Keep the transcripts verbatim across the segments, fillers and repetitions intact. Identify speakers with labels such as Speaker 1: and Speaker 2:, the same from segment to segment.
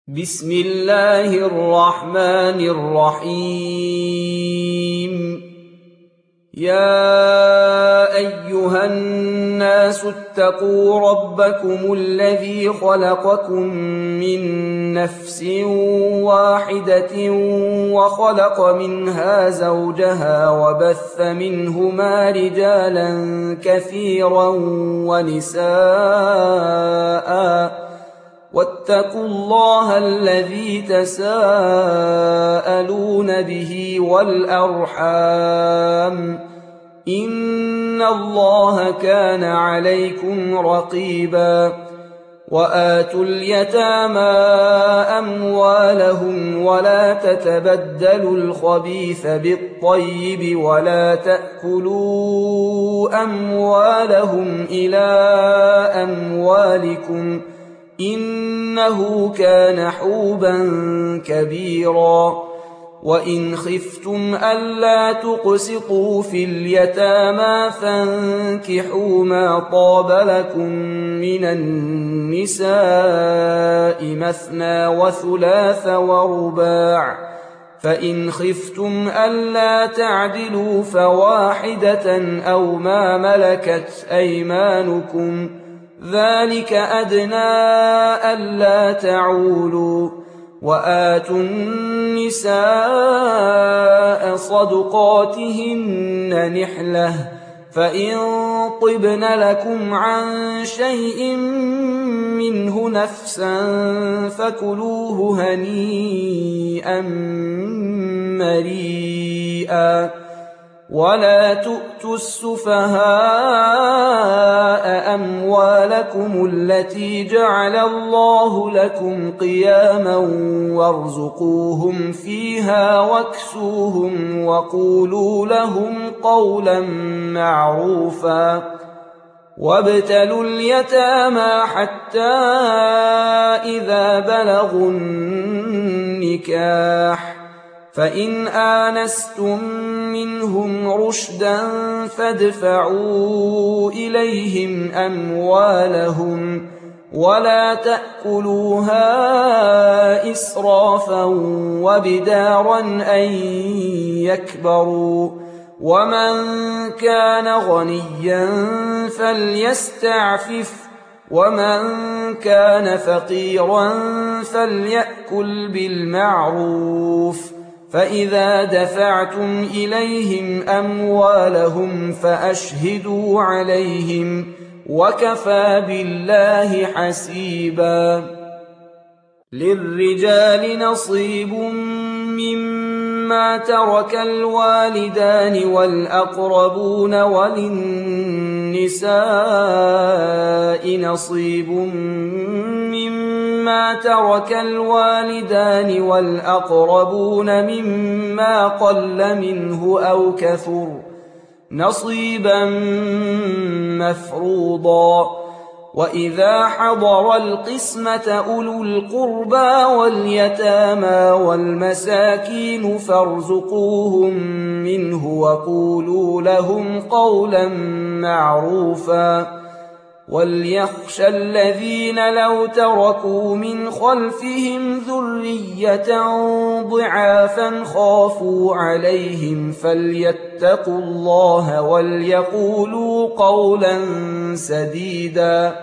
Speaker 1: بسم الله الرحمن الرحيم. يا أيها الناس اتقوا ربكم الذي خلقكم من نفس واحدة وخلق منها زوجها وبث منهما رجالا كثيرا ونساء واتقوا الله الذي تساءلون به والأرحام إن الله كان عليكم رقيبا. وآتوا اليتامى أموالهم ولا تتبدلوا الخبيث بالطيب ولا تأكلوا أموالهم إلى أموالكم إنه كان حوبا كبيرا. وإن خفتم ألا تقسطوا في اليتامى فانكحوا ما طاب لكم من النساء مثنى وثلاث ورباع، فإن خفتم ألا تعدلوا فواحدة أو ما ملكت أيمانكم ذلك أدنى ألا تعولوا. وآتوا النساء صدقاتهن نحلة، فإن طبن لكم عن شيء منه نفسا فكلوه هنيئا مريئا. ولا تؤتوا السفهاء أموالكم التي جعل الله لكم قياما وارزقوهم فيها واكسوهم وقولوا لهم قولا معروفا. وابتلوا اليتامى حتى إذا بلغوا النكاح، فإن آنستم منهم رشدا فادفعوا إليهم أموالهم ولا تأكلوها إسرافا وبدارا أن يكبروا. ومن كان غنيا فليستعفف، ومن كان فقيرا فليأكل بالمعروف. فإذا دفعتم إليهم أموالهم فأشهدوا عليهم وكفى بالله حسيبا. للرجال نصيب مما ترك الوالدان والأقربون وللنساء نصيب مما ترك الوالدان والأقربون مما قل منه أو كثر نصيبا مفروضا. وإذا حضر القسمة أولو القربى واليتامى والمساكين فارزقوهم منه وقولوا لهم قولا معروفا. وليخشى الذين لو تركوا من خلفهم ذرية ضعافا خافوا عليهم فليتقوا الله وليقولوا قولا سديدا.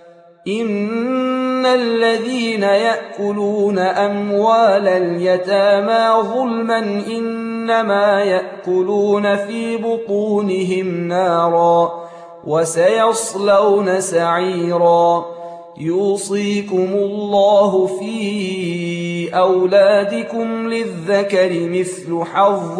Speaker 1: إن الذين يأكلون أموال اليتامى ظلما إنما يأكلون في بطونهم نارا وسيصلون سعيرا. يوصيكم الله في أولادكم للذكر مثل حظ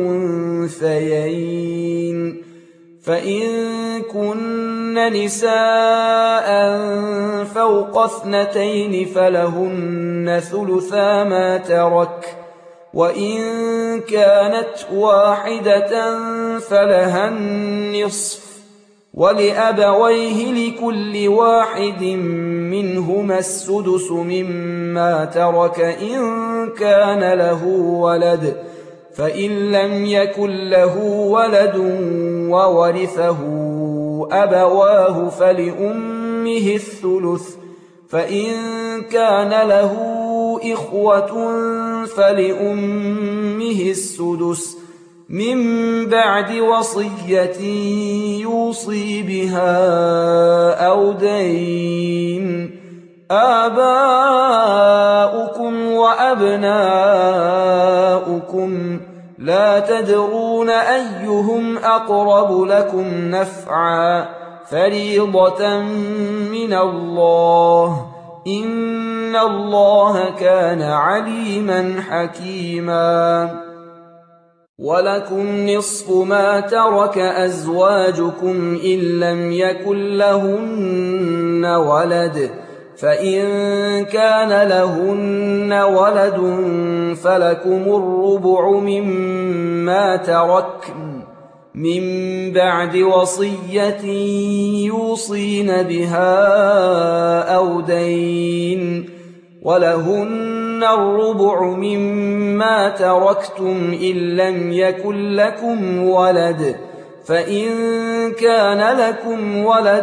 Speaker 1: الأنثيين، فإن كن نساء فوق اثنتين فلهن ثلثا ما ترك، وإن كانت واحدة فلها النصف، ولأبويه لكل واحد منهما السدس مما ترك إن كان له ولد، فإن لم يكن له ولد وورثه أبواه فلأمه الثلث، فإن كان له إخوة فلأمه السدس من بعد وصية يوصي بها أو دين. آباؤكم وأبناؤكم لا تدرون أيهم أقرب لكم نفعا فريضة من الله إن الله كان عليما حكيما. ولكم نصف ما ترك أزواجكم إن لم يكن لهن ولد، فإن كان لهن ولد فلكم الربع مما تركن من بعد وصية يوصين بها أو دين. ولهن الربع مما تركتم إن لم يكن لكم ولد، فإن كان لكم ولد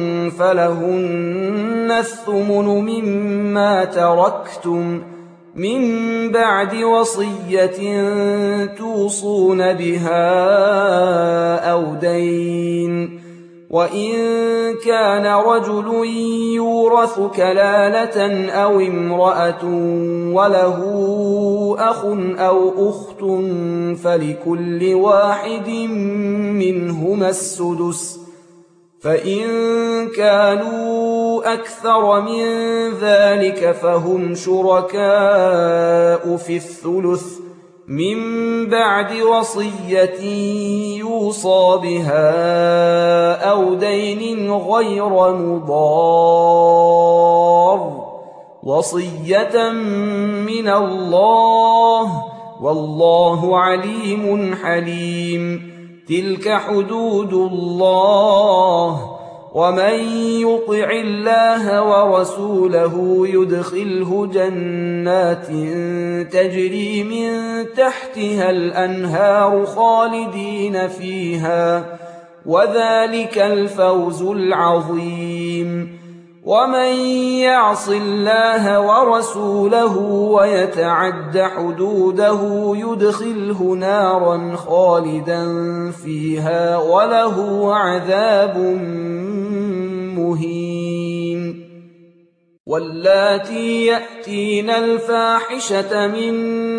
Speaker 1: فلهن الثمن مما تركتم من بعد وصية توصون بها أو دين. وإن كان رجل يورث كلالة أو امرأة وله أخ أو أخت فلكل واحد منهما السدس، فإن كانوا أكثر من ذلك فهم شركاء في الثلث من بعد وصية يوصى بها أو دين غير مضار، وصية من الله والله عليم حليم. تلك حدود الله، ومن يطع الله ورسوله يدخله جنات تجري من تحتها الأنهار خالدين فيها، وذلك الفوز العظيم. ومن يعص الله ورسوله ويتعد حدوده يدخله نارا خالدا فيها وله عذاب مهين. واللاتي يأتين الفاحشة من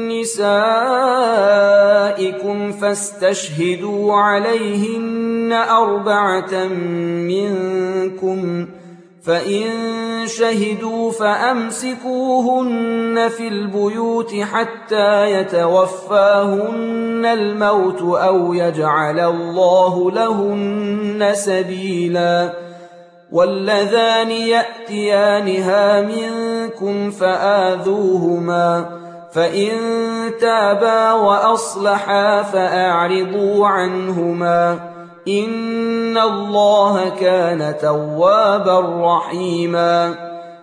Speaker 1: نسائكم فاستشهدوا عليهن أربعة منكم، فإن شهدوا فأمسكوهن في البيوت حتى يتوفاهن الموت أو يجعل الله لهن سبيلا. واللذان يأتيانها منكم فآذوهما، فإن تابا وأصلحا فأعرضوا عنهما إن الله كان توابا رحيما.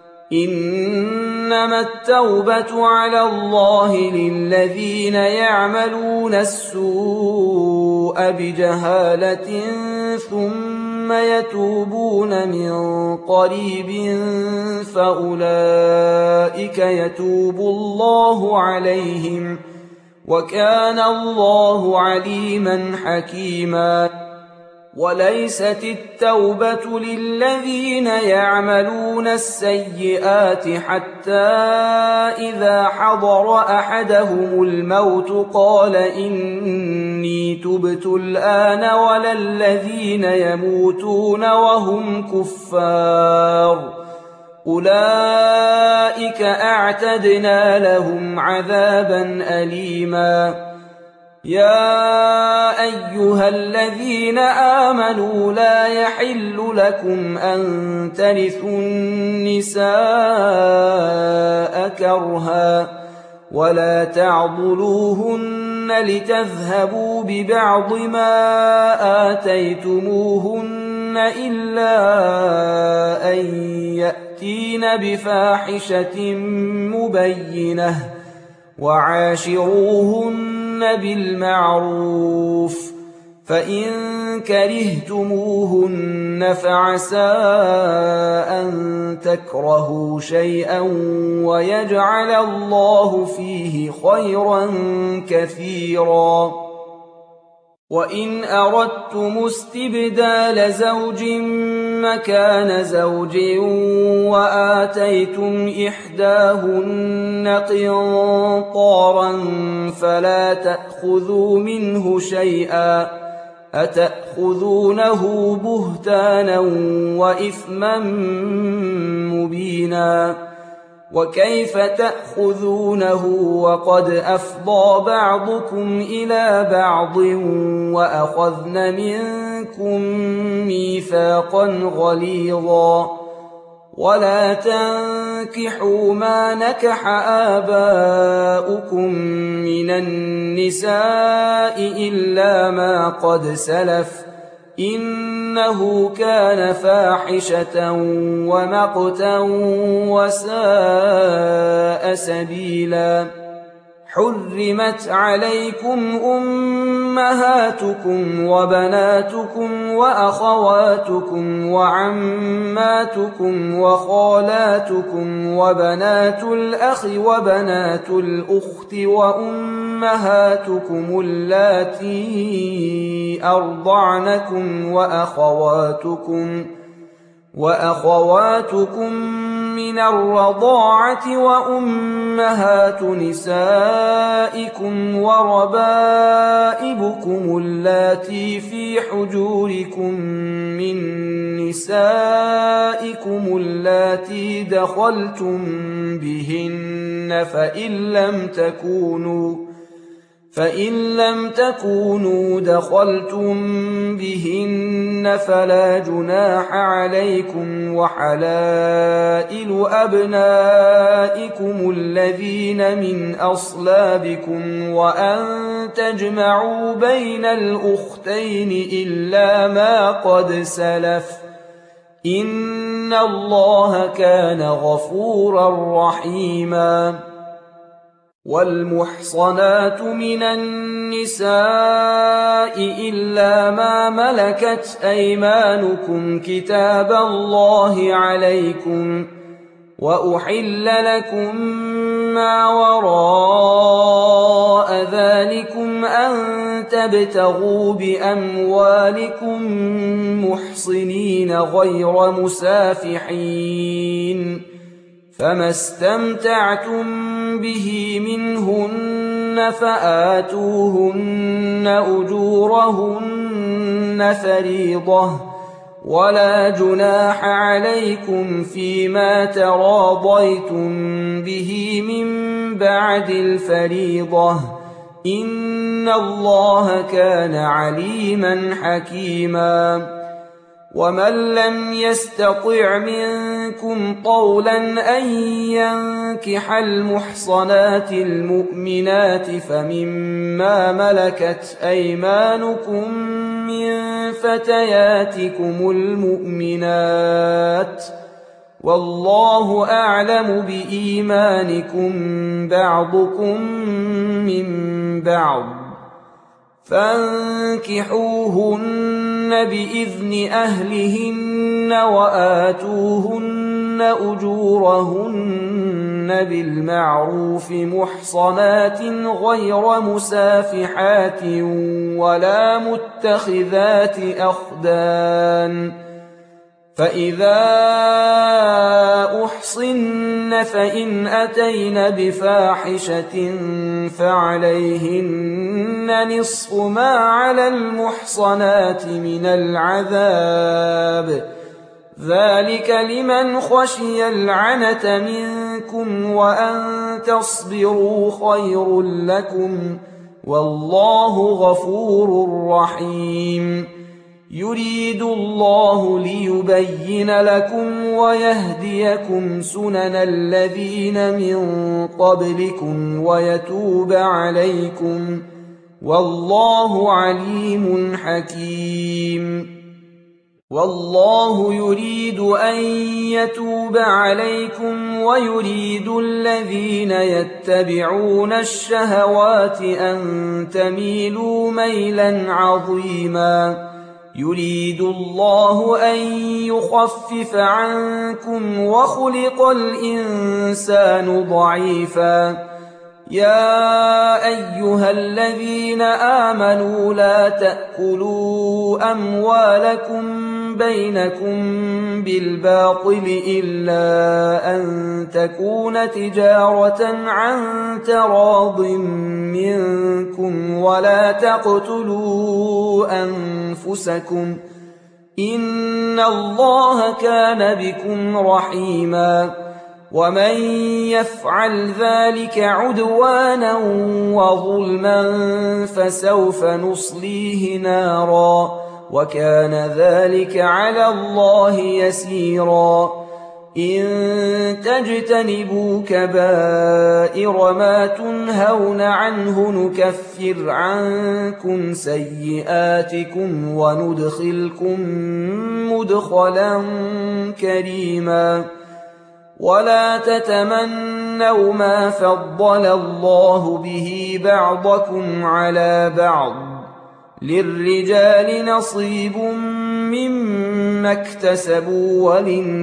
Speaker 1: إنما التوبة على الله للذين يعملون السوء بجهالة ثم يتوبون من قريب فأولئك يتوب الله عليهم وكان الله عليما حكيما. وليست التوبة للذين يعملون السيئات حتى إذا حضر أحدهم الموت قال إني تبت الآن ولا الذين يموتون وهم كفار أولئك أعتدنا لهم عذابا أليما. يا أيها الذين آمنوا لا يحل لكم أن ترثوا النساء كرها ولا تعضلوهن لتذهبوا ببعض ما آتيتموهن إلا أن يأتين بفاحشة مبينة وعاشروهن بالمعروف، فإن كرهتموهن فعسى أن تكرهوا شيئا ويجعل الله فيه خيرا كثيرا. وإن أردتم استبدال زوج مكان زوج وآتيتم إحداهن قنطارا فلا تأخذوا منه شيئا أتأخذونه بهتانا وإثما مبينا. وكيف تأخذونه وقد أفضى بعضكم إلى بعض وأخذن منكم ميثاقا غليظا. ولا تنكحوا ما نكح آباؤكم من النساء إلا ما قد سلف إنه كان فاحشة ومقتا وساء سبيلا. حرمت عليكم أمهاتكم وبناتكم وأخواتكم وعماتكم وخالاتكم وبنات الأخ وبنات الأخت وأمهاتكم اللاتي أرضعنكم وأخواتكم وأخواتكم من الرضاعة وأمهات نسائكم وربائبكم اللاتي في حجوركم من نسائكم اللاتي دخلتم بهن فإن لم تكونوا فإن لم تكونوا دخلتم بهن فلا جناح عليكم وحلائل أبنائكم الذين من أصلابكم وأن تجمعوا بين الأختين إلا ما قد سلف إن الله كان غفورا رحيما. والمحصنات من النساء إلا ما ملكت أيمانكم كتاب الله عليكم وأحل لكم ما وراء ذلكم أن تبتغوا بأموالكم محصنين غير مسافحين فما استمتعتم به منهن فآتوهن أجورهن فريضة ولا جناح عليكم فيما تراضيتم به من بعد الفريضة إن الله كان عليما حكيما. ومن لم يستطع منكم طولا أن ينكح المحصنات المؤمنات فمما ملكت أيمانكم من فتياتكم المؤمنات والله أعلم بإيمانكم بعضكم من بعض فانكحوهن بإذن أهلهن وآتوهن أجورهن بالمعروف محصنات غير مسافحات ولا متخذات أخدان فإذا أحصن فإن أتين بفاحشة فعليهن نصف ما على المحصنات من العذاب ذلك لمن خشي العنة منكم وأن تصبروا خير لكم والله غفور رحيم. يريد الله ليبين لكم ويهديكم سنن الذين من قبلكم ويتوب عليكم والله عليم حكيم. والله يريد أن يتوب عليكم ويريد الذين يتبعون الشهوات أن تميلوا ميلا عظيما يريد الله أن يخفف عنكم وخلق الإنسان ضعيفا. يا أيها الذين آمنوا لا تأكلوا أموالكم بينكم بالباطل إلا أن تكون تجارة عن تراض منكم ولا تقتلوا أنفسكم إن الله كان بكم رحيما. ومن يفعل ذلك عدوانا وظلما فسوف نصليه نارا وكان ذلك على الله يسيرا. إن تجتنبوا كبائر ما تنهون عنه نكفر عنكم سيئاتكم وندخلكم مدخلا كريما. ولا تتمنوا ما فضل الله به بعضكم على بعض للرجال نصيب مما اكتسبوا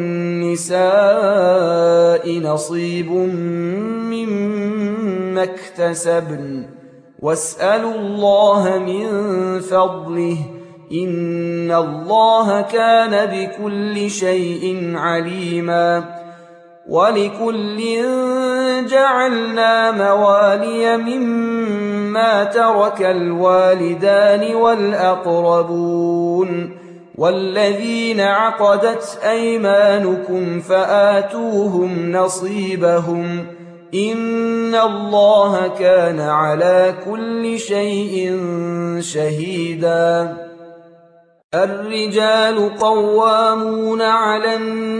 Speaker 1: وللنساء نصيب مما اكتسبن واسألوا الله من فضله إن الله كان بكل شيء عليما. ولكل جعلنا موالي مما ترك الوالدان والأقربون والذين عقدت أيمانكم فآتوهم نصيبهم إن الله كان على كل شيء شهيدا. الرجال قوامون على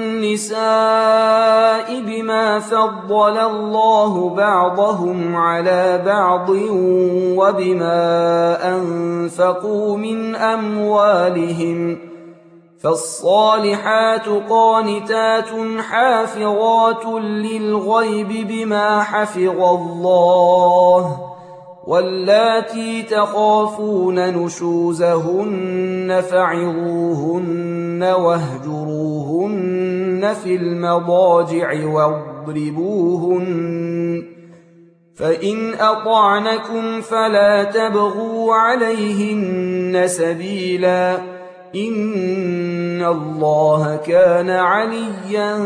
Speaker 1: النساء بما فضل الله بعضهم على بعض وبما أنفقوا من أموالهم فالصالحات قانتات حافظات للغيب بما حفظ الله واللاتي تخافون نشوزهن فعظوهن واهجروهن في المضاجع واضربوهن فإن أطعنكم فلا تبغوا عليهن سبيلا إن الله كان عليا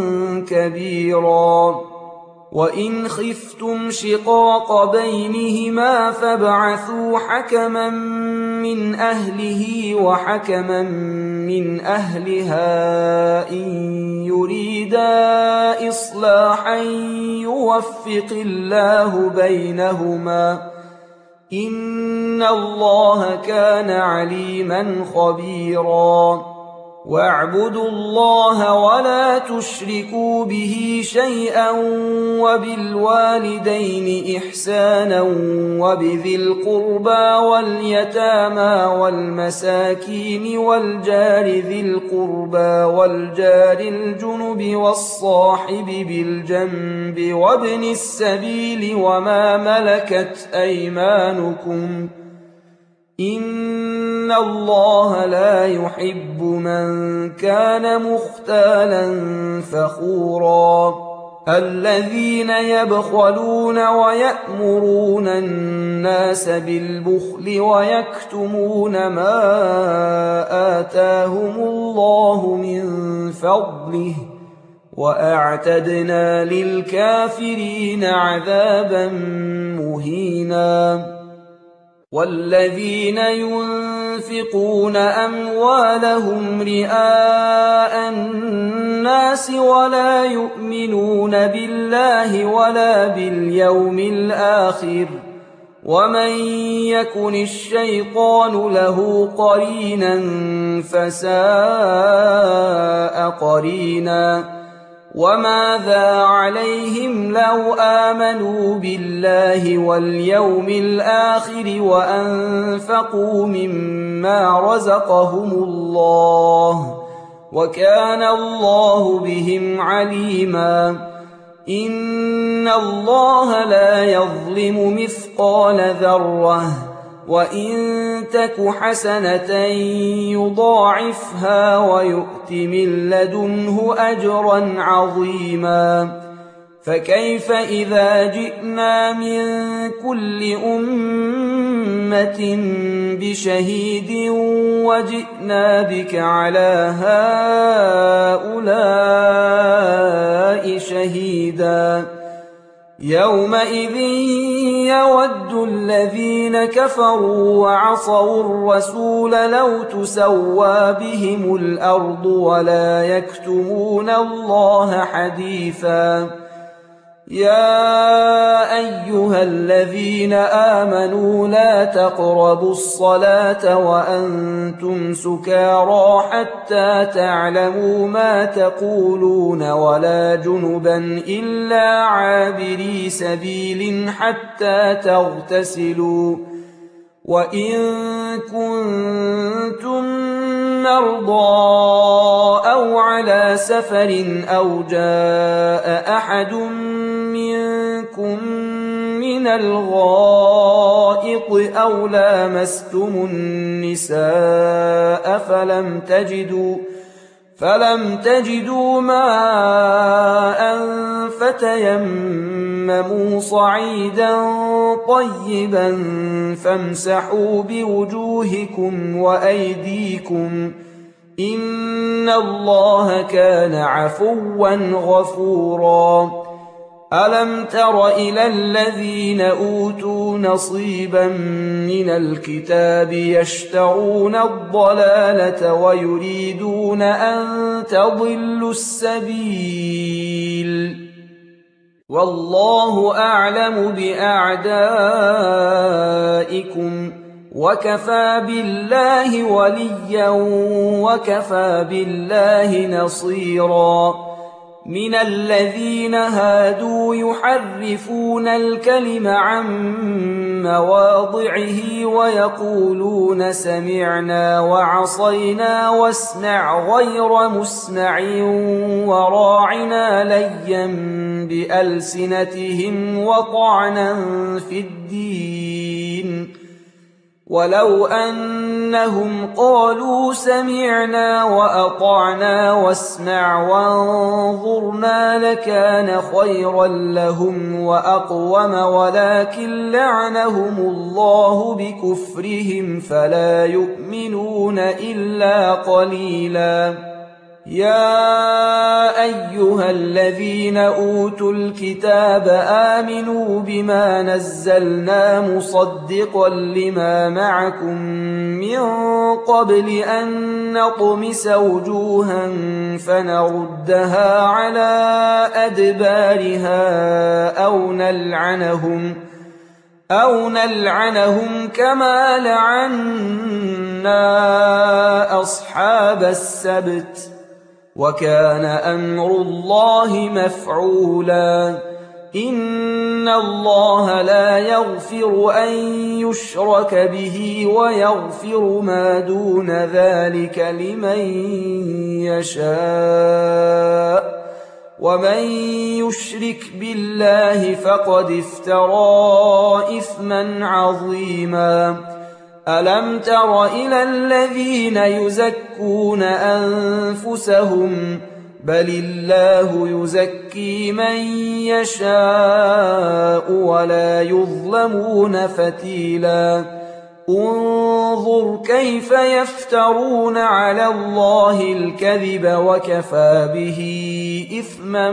Speaker 1: كبيرا. وإن خفتم شقاق بينهما فابعثوا حكما من أهله وحكما من أهلها إن يريدا إصلاحا يوفق الله بينهما إن الله كان عليما خبيرا. واعبدوا الله ولا تشركوا به شيئا وبالوالدين إحسانا وبذي القربى واليتامى والمساكين والجار ذي القربى والجار الجنب والصاحب بالجنب وابن السبيل وما ملكت أيمانكم إن الله لا يحب من كان مختالا فخورا. الذين يبخلون ويأمرون الناس بالبخل ويكتمون ما آتاهم الله من فضله وأعتدنا للكافرين عذابا مهينا. والذين ينفقون أموالهم رئاء الناس ولا يؤمنون بالله ولا باليوم الآخر ومن يكن الشيطان له قرينا فساء قرينا. وماذا عليهم لو آمنوا بالله واليوم الآخر وأنفقوا مما رزقهم الله وكان الله بهم عليما. إن الله لا يظلم مثقال ذرة وإن تك حسنة يضاعفها ويؤت من لدنه أجرا عظيما. فكيف إذا جئنا من كل أمة بشهيد وجئنا بك على هؤلاء شهيدا؟ يومئذ يود الذين كفروا وعصوا الرسول لو تسوى بهم الأرض ولا يكتمون الله حديثا. يا أيها الذين آمنوا لا تقربوا الصلاة وأنتم سكارى حتى تعلموا ما تقولون ولا جنبا إلا عابري سبيل حتى تغتسلوا. وإن كنتم مرضى أو على سفر أو جاء أحد منكم من الغائط أو لامستم النساء فلم تجدوا فلم تجدوا ماء فتيمموا صعيدا طيبا فامسحوا بوجوهكم وأيديكم إن الله كان عفوا غفورا. ألم تر إلى الذين أوتوا نصيبا من الكتاب يشترون الضلالة ويريدون أن تضلوا السبيل والله أعلم بأعدائكم وكفى بالله وليا وكفى بالله نصيرا. من الذين هادوا يحرفون الكلم عن مواضعه ويقولون سمعنا وعصينا واسمع غير مسمع وراعنا ليا بألسنتهم وطعنا في الدين ولو أنهم قالوا سمعنا وأطعنا واسمع وانظرنا لكان خيرا لهم وأقوم ولكن لعنهم الله بكفرهم فلا يؤمنون إلا قليلا. يا أيها الذين أوتوا الكتاب آمنوا بما نزلنا مصدقا لما معكم من قبل أن نطمس وجوها فنردها على أدبارها أو نلعنهم أو نلعنهم كما لعنا أصحاب السبت وكان أمر الله مفعولا. إن الله لا يغفر أن يشرك به ويغفر ما دون ذلك لمن يشاء ومن يشرك بالله فقد افترى إثما عظيما. ألم تر إلى الذين يزكون أنفسهم بل الله يزكي من يشاء ولا يظلمون فتيلا. انظر كيف يفترون على الله الكذب وكفى به إثما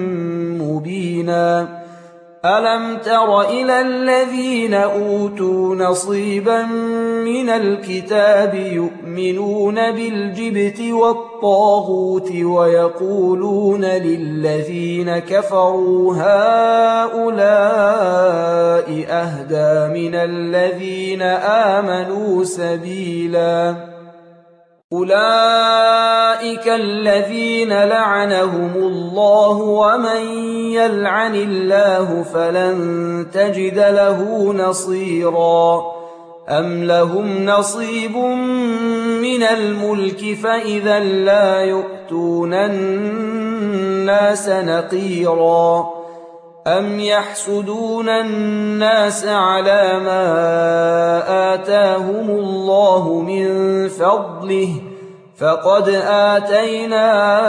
Speaker 1: مبينا. ألم تر إلى الذين أوتوا نصيبا من الكتاب يؤمنون بالجبت والطاغوت ويقولون للذين كفروا هؤلاء أهدى من الذين آمنوا سبيلا. أولئك الذين لعنهم الله ومن يلعن الله فلن تجد له نصيرا. أم لهم نصيب من الملك فإذا لا يؤتون الناس نقيرا. أَمْ يَحْسُدُونَ النَّاسَ عَلَىٰ مَا آتَاهُمُ اللَّهُ مِن فَضْلِهِ ۖ فَقَدْ آتَيْنَا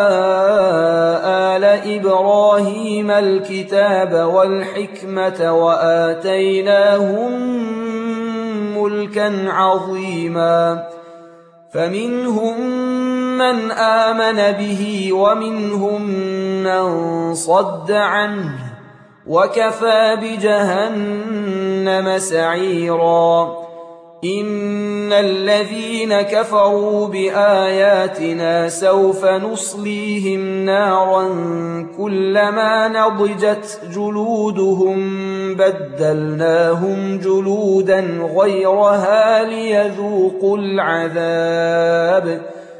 Speaker 1: آلَ إِبْرَاهِيمَ الْكِتَابَ وَالْحِكْمَةَ وَآتَيْنَاهُم مُّلْكًا عَظِيمًا. فَمِنْهُم مَّنْ آمَنَ بِهِ وَمِنْهُم مَّن صَدَّ عَنْهُ ۚ وَكَفَىٰ بِجَهَنَّمَ سَعِيرًا. إِنَّ الَّذِينَ كَفَرُوا بِآيَاتِنَا سَوْفَ نُصْلِيهِمْ نَارًا كُلَّمَا نَضِجَتْ جُلُودُهُم بَدَّلْنَاهُمْ جُلُودًا غَيْرَهَا لِيَذُوقُوا الْعَذَابَ ۗ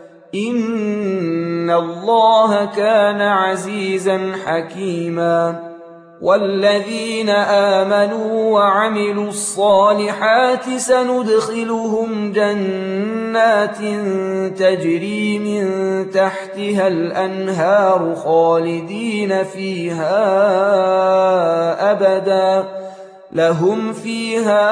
Speaker 1: إِنَّ اللَّهَ كَانَ عَزِيزًا حَكِيمًا. وَالَّذِينَ آمَنُوا وَعَمِلُوا الصَّالِحَاتِ سَنُدْخِلُهُمْ جَنَّاتٍ تَجْرِي مِن تَحْتِهَا الْأَنْهَارُ خَالِدِينَ فِيهَا أَبَدًا، لَّهُمْ فِيهَا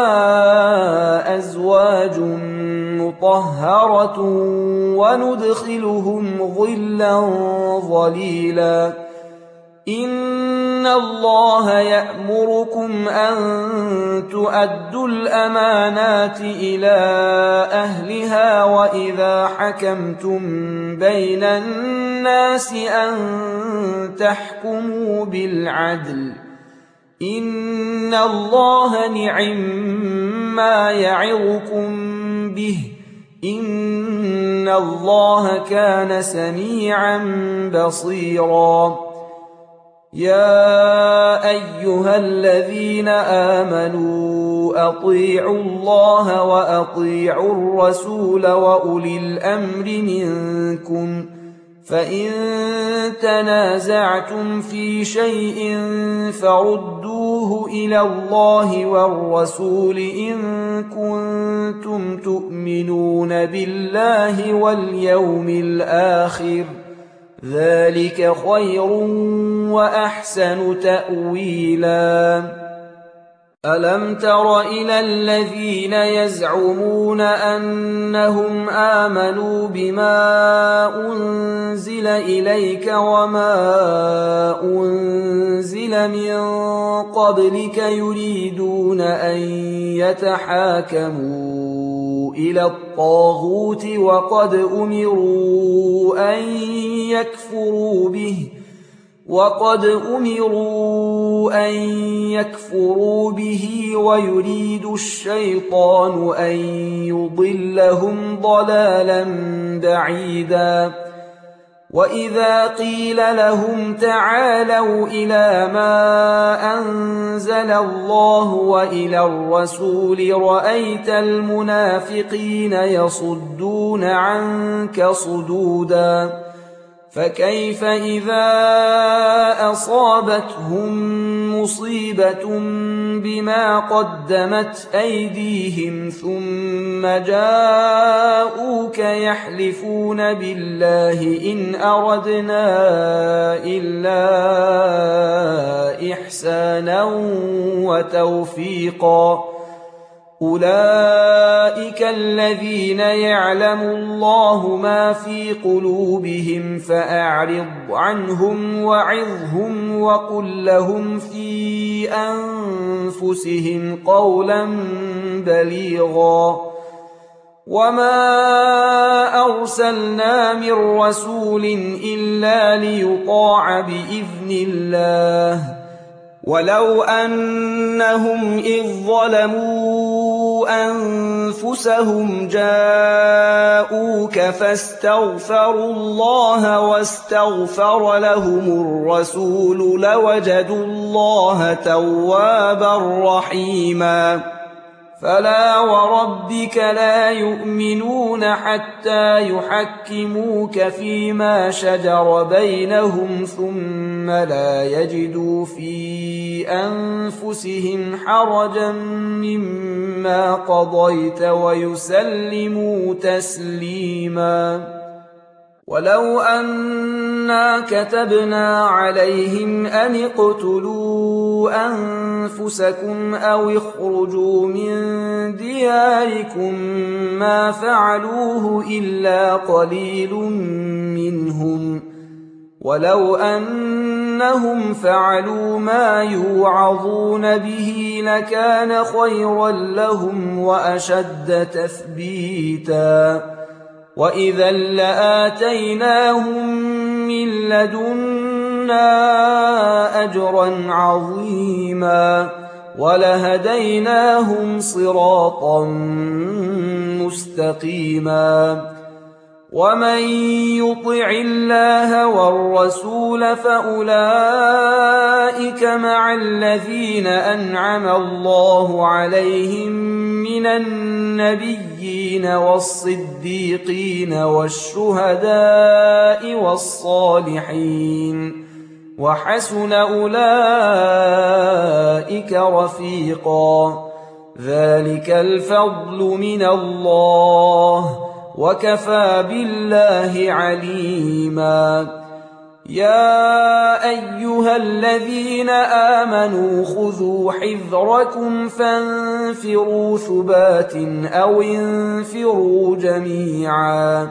Speaker 1: أَزْوَاجٌ مُّطَهَّرَةٌ وَنُدْخِلُهُمْ ظِلًّا ظَلِيلًا. إِنَّ اللَّهَ يَأْمُرُكُمْ أَن تُؤَدُّوا الْأَمَانَاتِ إِلَىٰ أَهْلِهَا وَإِذَا حَكَمْتُم بَيْنَ النَّاسِ أَن تَحْكُمُوا بِالْعَدْلِ ۚ إِنَّ اللَّهَ نِعِمَّا يَعِظُكُم بِهِ ۗ إِنَّ اللَّهَ كَانَ سَمِيعًا بَصِيرًا. يَا أَيُّهَا الَّذِينَ آمَنُوا أَطِيعُوا اللَّهَ وَأَطِيعُوا الرَّسُولَ وَأُولِي الْأَمْرِ مِنكُمْ ۖ فَإِن تَنَازَعْتُمْ فِي شَيْءٍ فَرُدُّوهُ إِلَى اللَّهِ وَالرَّسُولِ إِن كُنتُمْ تُؤْمِنُونَ بِاللَّهِ وَالْيَوْمِ الْآخِرِ ۚ ذَٰلِكَ خَيْرٌ وَأَحْسَنُ تَأْوِيلًا. أَلَمْ تَرَ إِلَى الَّذِينَ يَزْعُمُونَ أَنَّهُمْ آمَنُوا بِمَا أُنزِلَ إِلَيْكَ وَمَا أُنزِلَ مِن قَبْلِكَ يُرِيدُونَ أَن يَتَحَاكَمُوا إِلَى الطَّاغُوتِ وَقَدْ أُمِرُوا أَن يَكْفُرُوا بِهِ وَقَدْ أُمِرُوا أَن يَكْفُرُوا بِهِ وَيُرِيدُ الشَّيْطَانُ أَن يُضِلَّهُمْ ضَلَالًا بَعِيدًا. وَإِذَا قِيلَ لَهُمْ تَعَالَوْا إِلَىٰ مَا أَنزَلَ اللَّهُ وَإِلَى الرَّسُولِ رَأَيْتَ الْمُنَافِقِينَ يَصُدُّونَ عَنكَ صُدُودًا. فَكَيْفَ إِذَا أَصَابَتْهُم مُّصِيبَةٌ بِمَا قَدَّمَتْ أَيْدِيهِمْ ثُمَّ جَاءُوكَ يَحْلِفُونَ بِاللَّهِ إِنْ أَرَدْنَا إِلَّا إِحْسَانًا وَتَوْفِيقًا. أُولَٰئِكَ الَّذِينَ يَعْلَمُ اللَّهُ مَا فِي قُلُوبِهِمْ فَأَعْرِضْ عَنْهُمْ وَعِظْهُمْ وَقُل لَّهُمْ فِي أَنفُسِهِمْ قَوْلًا بَلِيغًا. وَمَا أَرْسَلْنَا مِن رَّسُولٍ إِلَّا لِيُطَاعَ بِإِذْنِ اللَّهِ ۚ وَلَوْ أَنَّهُمْ إِذ ظَّلَمُوا أَنفُسَهُمْ جَاءُوكَ فَاسْتَغْفَرُوا اللَّهَ وَاسْتَغْفَرَ لَهُمُ الرَّسُولُ لَوَجَدُوا اللَّهَ تَوَّابًا رَّحِيمًا. فَلَا وَرَبِّكَ لَا يُؤْمِنُونَ حَتَّىٰ يُحَكِّمُوكَ فِيمَا شَجَرَ بَيْنَهُمْ ثُمَّ لَا يَجِدُوا فِي أَنفُسِهِمْ حَرَجًا مِّمَّا قَضَيْتَ وَيُسَلِّمُوا تَسْلِيمًا. ولو أنا كتبنا عليهم أن اقتلوا أنفسكم أو اخرجوا من دياركم ما فعلوه إلا قليل منهم ولو أنهم فعلوا ما يوعظون به لكان خيرا لهم وأشد تثبيتا وإذا لآتيناهم من لدنا أجرا عظيما ولهديناهم صراطا مستقيما ومن يطع الله والرسول فأولئك مع الذين أنعم الله عليهم من النبيين والصديقين والشهداء والصالحين وحسن أولئك رفيقا ذلك الفضل من الله وكفى بالله عليما يا أيها الذين آمنوا خذوا حذركم فانفروا ثبات أو انفروا جميعا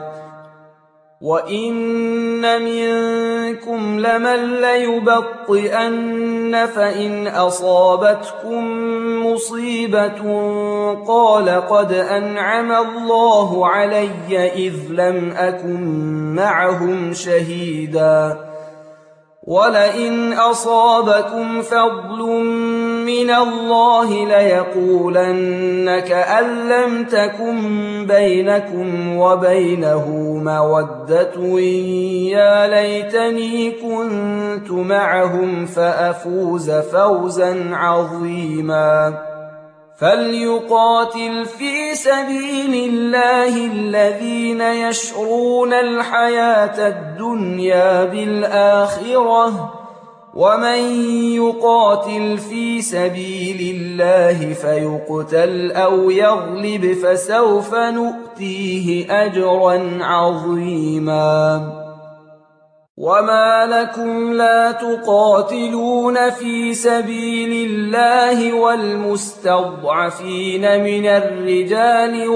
Speaker 1: وإن منكم لمن ليبطئن فإن أصابتكم مصيبة قال قد أنعم الله علي إذ لم أكن معهم شهيدا ولئن أصابكم فضل من الله ليقولن كأن لم تكن بينكم وبينه مودة يا ليتني كنت معهم فأفوز فوزا عظيما فليقاتل في سبيل الله الذين يشرون الحياة الدنيا بالآخرة ومن يقاتل في سبيل الله فيقتل أو يغلب فسوف نؤتيه أجرا عظيما وما لكم لا تقاتلون في سبيل الله والمستضعفين من الرجال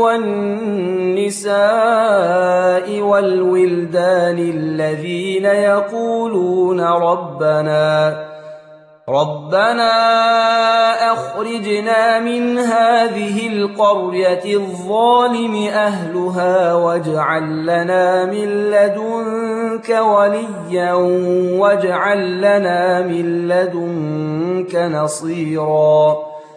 Speaker 1: والنساء والولدان الذين يقولون ربنا ربنا أخرجنا من هذه القرية الظالم أهلها واجعل لنا من لدنك وليا واجعل لنا من لدنك نصيرا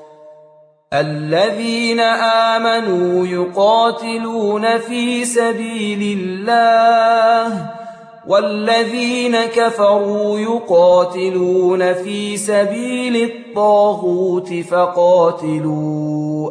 Speaker 1: الذين آمنوا يقاتلون في سبيل الله والذين كفروا يقاتلون في سبيل الطاغوت فقاتلوا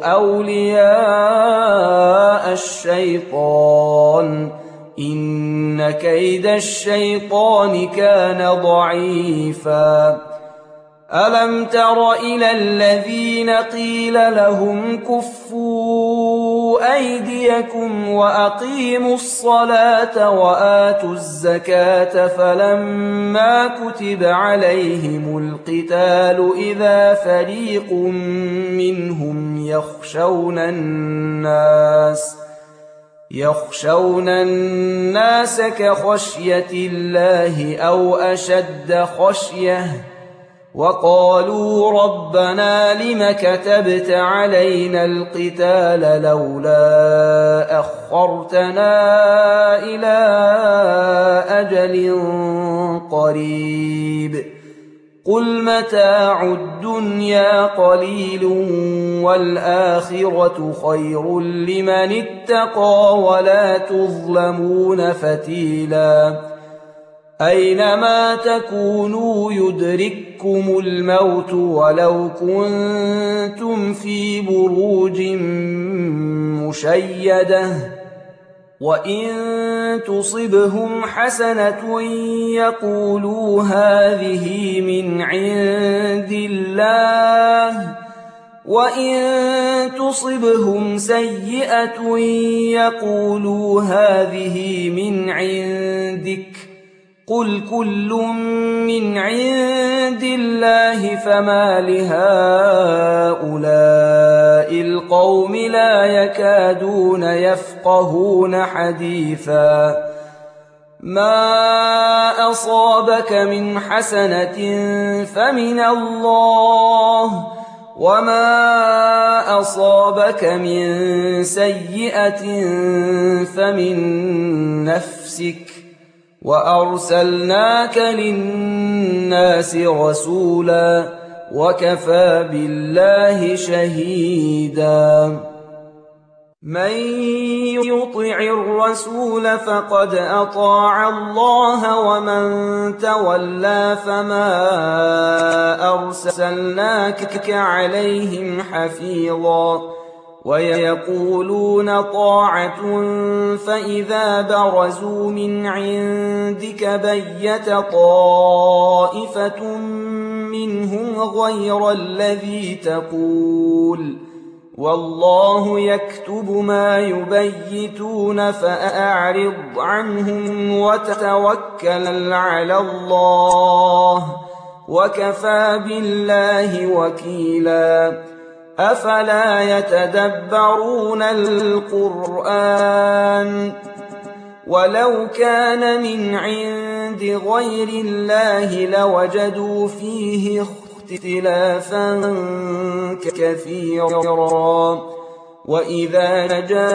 Speaker 1: أولياء الشيطان إن كيد الشيطان كان ضعيفا ألم تر إلى الذين قيل لهم كفوا أيديكم وأقيموا الصلاة وآتوا الزكاة فلما كتب عليهم القتال إذا فريق منهم يخشون الناس يخشون الناس كخشية الله أو أشد خشية وقالوا ربنا لم كتبت علينا القتال لولا أخرتنا إلى أجل قريب قل متاع الدنيا قليل والآخرة خير لمن اتقى ولا تظلمون فتيلا أينما تكونوا يدرككم الموت ولو كنتم في بروج مشيدة وإن تصبهم حسنة يقولوا هذه من عند الله وإن تصبهم سيئة يقولوا هذه من عندك قل كل من عند الله فما لهؤلاء القوم لا يكادون يفقهون حديثا ما أصابك من حسنة فمن الله وما أصابك من سيئة فمن نفسك وأرسلناك للناس رسولا وكفى بالله شهيدا من يطع الرسول فقد أطاع الله ومن تولى فما أرسلناك عليهم حفيظا ويقولون طاعة فإذا برزوا من عندك بيت طائفة منهم غير الذي تقول والله يكتب ما يبيتون فأعرض عنهم وتوكل على الله وكفى بالله وكيلا أفلا يتدبرون القرآن ولو كان من عند غير الله لوجدوا فيه اختلافا كثيرا وإذا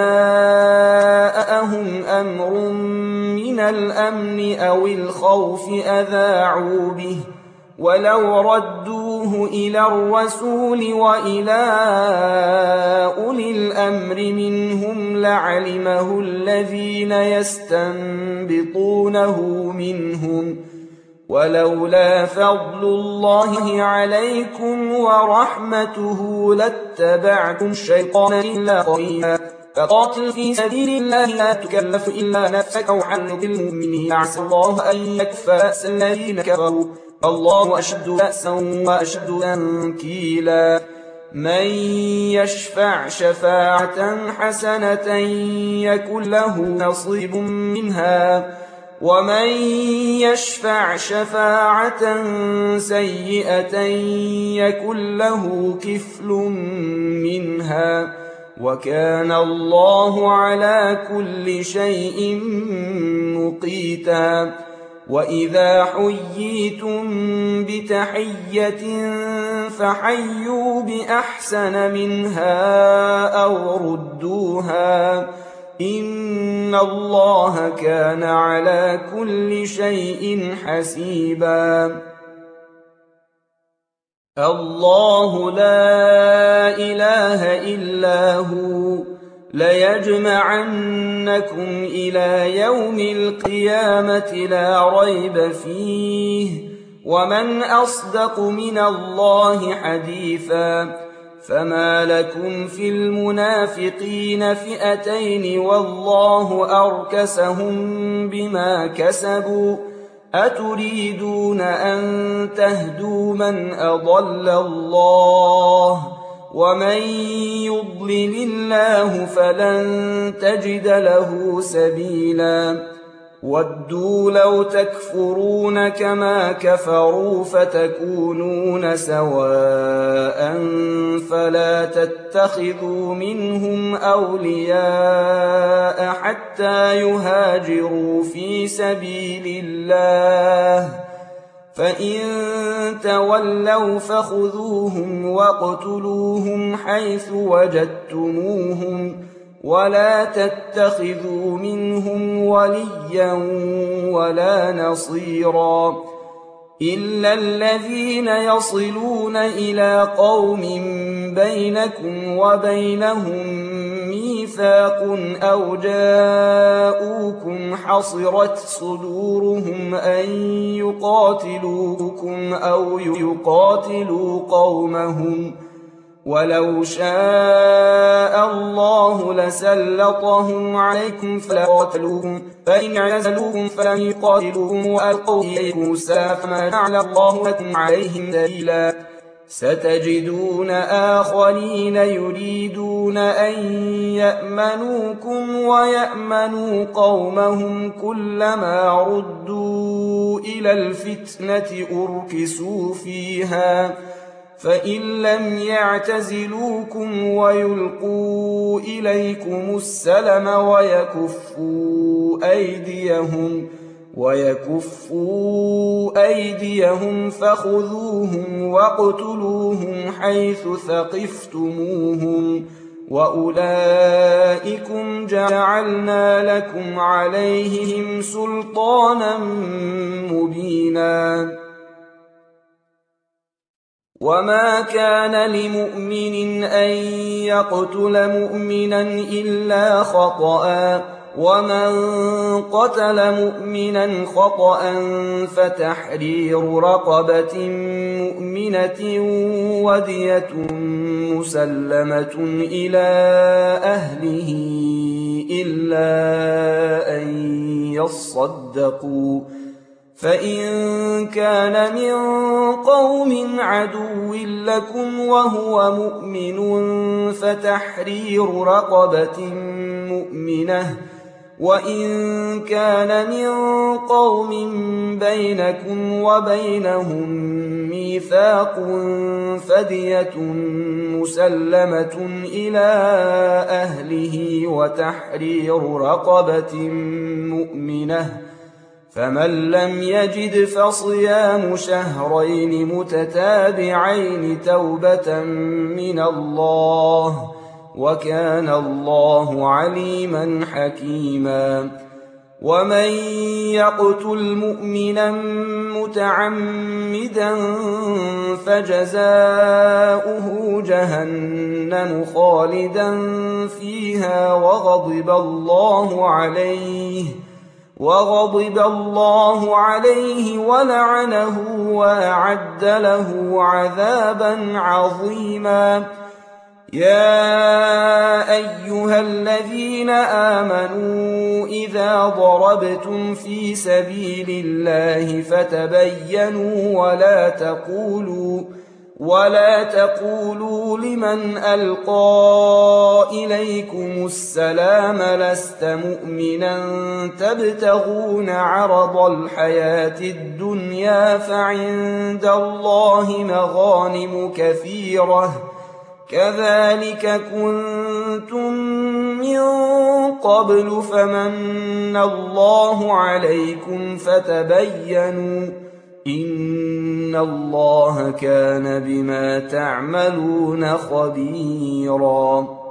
Speaker 1: جاءهم أمر من الأمن أو الخوف أذاعوا به ولو ردوه إلى الرسول وإلى أولي الأمر منهم لعلمه الذين يستنبطونه منهم ولولا فضل الله عليكم ورحمته لاتبعتم الشيطان إلا قليلا فقاتل في سبيل الله لا تكلف إلا نفسك وحرض المؤمنين عسى الله أن يكفى بأس الذين كفروا الله أشد بأسا وأشد تنكيلا من يشفع شفاعة حسنة يكن له نصيب منها ومن يشفع شفاعة سيئة يكن له كفل منها وكان الله على كل شيء مقيتا وإذا حييتم بتحية فحيوا بأحسن منها أو ردوها إن الله كان على كل شيء حسيبا الله لا إله إلا هو ليجمعنكم إلى يوم القيامة لا ريب فيه ومن أصدق من الله حديثا فما لكم في المنافقين فئتين والله أركسهم بما كسبوا أتريدون أن تهدوا من أضل الله ومن يضلل الله فلن تجد له سبيلا ودوا لو تكفرون كما كفروا فتكونون سواء فلا تتخذوا منهم أولياء حتى يهاجروا في سبيل الله فإن تولوا فخذوهم واقتلوهم حيث وجدتموهم ولا تتخذوا منهم وليا ولا نصيرا إلا الذين يصلون إلى قوم بينكم وبينهم ميثاق أو جاءوكم حصرت صدورهم أن يقاتلوكم أو يقاتلوا قومهم ولو شاء الله لسلطهم عليكم فلقاتلوكم فإن اعتزلوكم فلم يقاتلوكم وألقوا إليكم السلام فما جعل الله لكم عليهم دليلا ستجدون آخرين يريدون أن يأمنوكم ويأمنوا قومهم كلما ردوا إلى الفتنة أركسوا فيها فإن لم يعتزلوكم ويلقوا إليكم السلم ويكفوا أيديهم ويكفوا أيديهم فخذوهم واقتلوهم حيث ثقفتموهم وأولئكم جعلنا لكم عليهم سلطانا مبينا وما كان لمؤمن أن يقتل مؤمنا إلا خطأ ومن قتل مؤمنا خطأ فتحرير رقبة مؤمنة ودية مسلمة إلى أهله إلا أن يصدقوا فإن كان من قوم عدو لكم وهو مؤمن فتحرير رقبة مؤمنة وإن كان من قوم بينكم وبينهم ميثاق فدية مسلمة إلى أهله وتحرير رقبة مؤمنة فمن لم يجد فصيام شهرين متتابعين توبة من الله وكان الله عليما حكيما ومن يقتل مؤمنا متعمدا فجزاؤه جهنم خالدا فيها وغضب الله عليه وغضب الله عليه ولعنه وأعد له عذابا عظيما يا أيها الذين آمنوا إذا ضربتم في سبيل الله فتبينوا ولا تقولوا ولا تقولوا لمن ألقى إليكم السلام لست مؤمنا تبتغون عرض الحياة الدنيا فعند الله مغانم كثيرة كذلك كنتم من قبل فمن الله عليكم فتبينوا إن الله كان بما تعملون خبيرا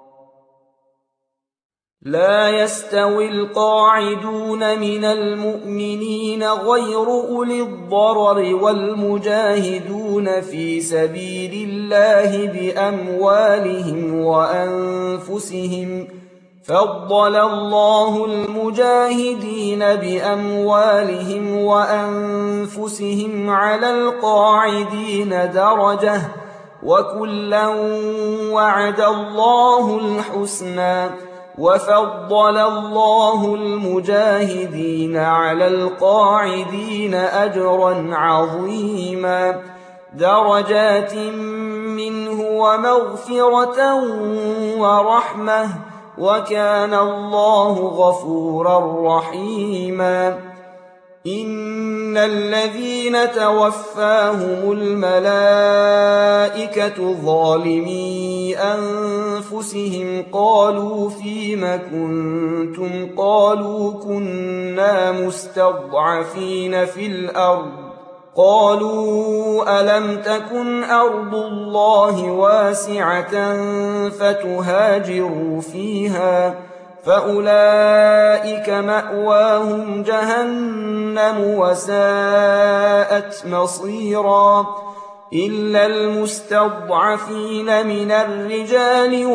Speaker 1: لا يستوي القاعدون من المؤمنين غير أولي الضرر والمجاهدون في سبيل الله بأموالهم وأنفسهم فضل الله المجاهدين بأموالهم وأنفسهم على القاعدين درجة وكلا وعد الله الحسنى وفضل الله المجاهدين على القاعدين أجرا عظيما درجات منه ومغفرة ورحمة وكان الله غفورا رحيما إن الذين توفاهم الملائكة ظالمي أنفسهم قالوا فيم كنتم قالوا كنا مستضعفين في الأرض قالوا ألم تكن أرض الله واسعة فتهاجروا فيها فأولئك مأواهم جهنم وساءت مصيرا إلا المستضعفين من الرجال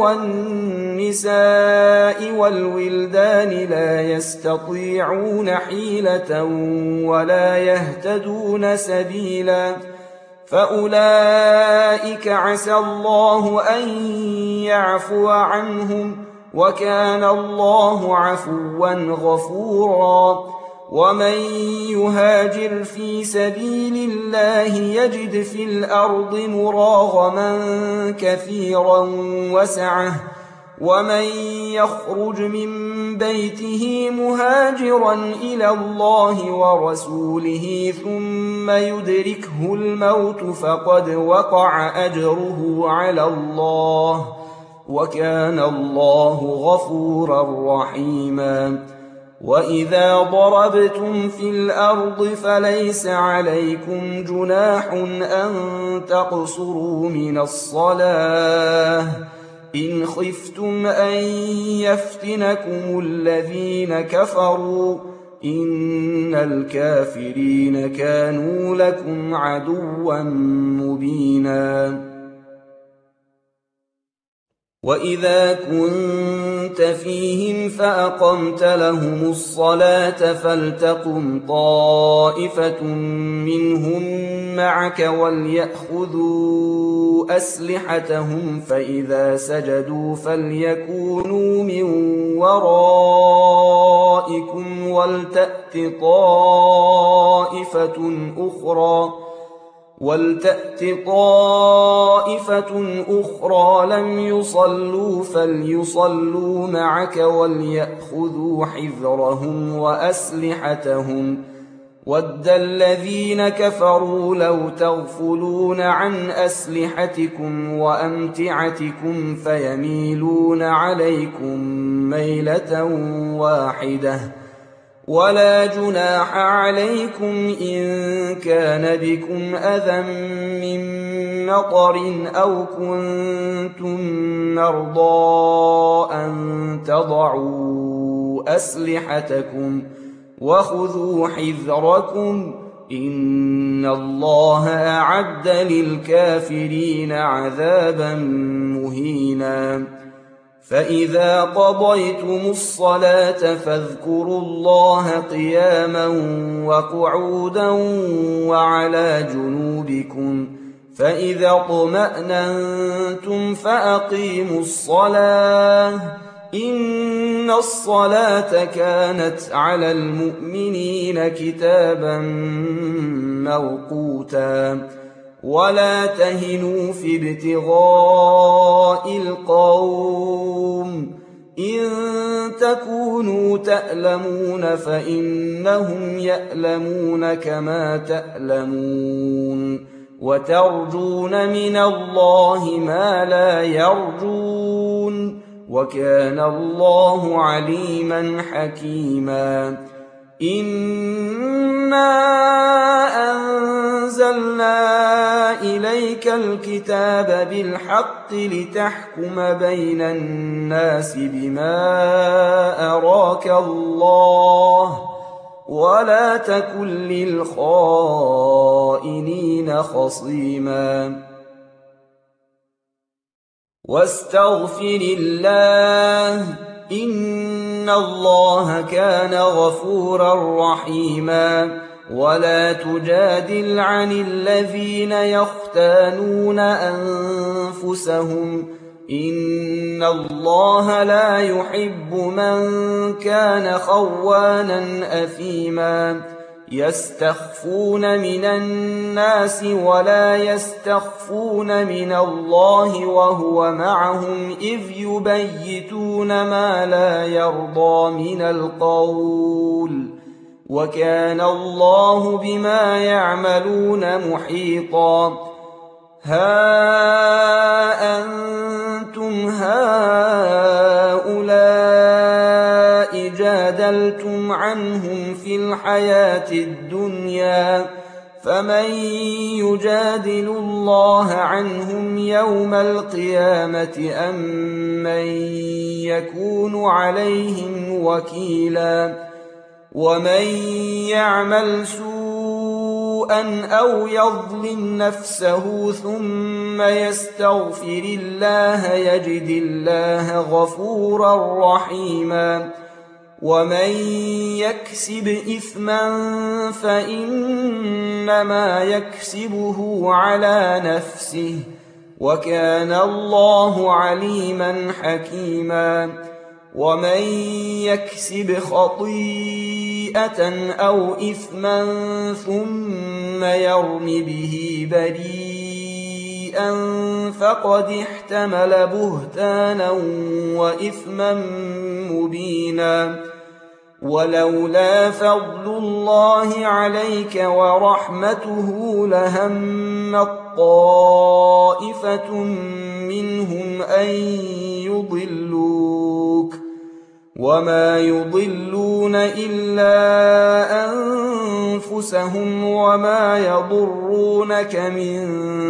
Speaker 1: والنساء والولدان لا يستطيعون حيلة ولا يهتدون سبيلا فأولئك عسى الله أن يعفو عنهم وكان الله عفوا غفورا ومن يهاجر في سبيل الله يجد في الأرض مراغما كثيرا وسعة ومن يخرج من بيته مهاجرا إلى الله ورسوله ثم يدركه الموت فقد وقع أجره على الله وكان الله غفورا رحيما وإذا ضربتم في الأرض فليس عليكم جناح أن تقصروا من الصلاة إن خفتم أن يفتنكم الذين كفروا إن الكافرين كانوا لكم عدوا مبينا وإذا كنت فيهم فأقمت لهم الصلاة فلتقم طائفة منهم معك وليأخذوا أسلحتهم فإذا سجدوا فليكونوا من ورائكم ولتأت طائفة أخرى ولتأت طائفة أخرى لم يصلوا فليصلوا معك وليأخذوا حذرهم وأسلحتهم ود الذين كفروا لو تغفلون عن أسلحتكم وأمتعتكم فيميلون عليكم ميلة واحدة ولا جناح عليكم إن كان بكم أذى من مطر أو كنتم مرضى أن تضعوا أسلحتكم وخذوا حذركم إن الله أعد للكافرين عذابا مهينا فإذا قضيتم الصلاة فاذكروا الله قياما وقعودا وعلى جنوبكم فإذا اطمأننتم فأقيموا الصلاة إن الصلاة كانت على المؤمنين كتابا موقوتا ولا تهنوا في ابتغاء القوم إن تكونوا تألمون فإنهم يألمون كما تألمون وترجون من الله ما لا يرجون وكان الله عليما حكيما إنا أنزلنا إليك الكتاب بالحق لتحكم بين الناس بما أراك الله ولا تكن للخائنين خصيما واستغفر الله إن الله كان غفورا رحيما ولا تجادل عن الذين يختانون أنفسهم إن الله لا يحب من كان خوانا أثيما يستخفون من الناس ولا يستخفون من الله وهو معهم إذ يبيتون ما لا يرضى من القول وكان الله بما يعملون محيطا ها أنتم هؤلاء جادلتم عنهم في الحياة الدنيا فمن يجادل الله عنهم يوم القيامة أم من يكون عليهم وكيلا ومن يعمل سوءا أو يظلم نفسه ثم يستغفر الله يجد الله غفورا رحيما ومن يكسب إثما فإنما يكسبه على نفسه وكان الله عليما حكيما ومن يكسب خطيئة خطيئة أو إثما ثم يرم به بريئا فقد احتمل بهتانا وإثما مبينا. ولولا فضل الله عليك ورحمته لهمت طائفة منهم أن يضلوك وما يضلون إلا أنفسهم وما يضرونك من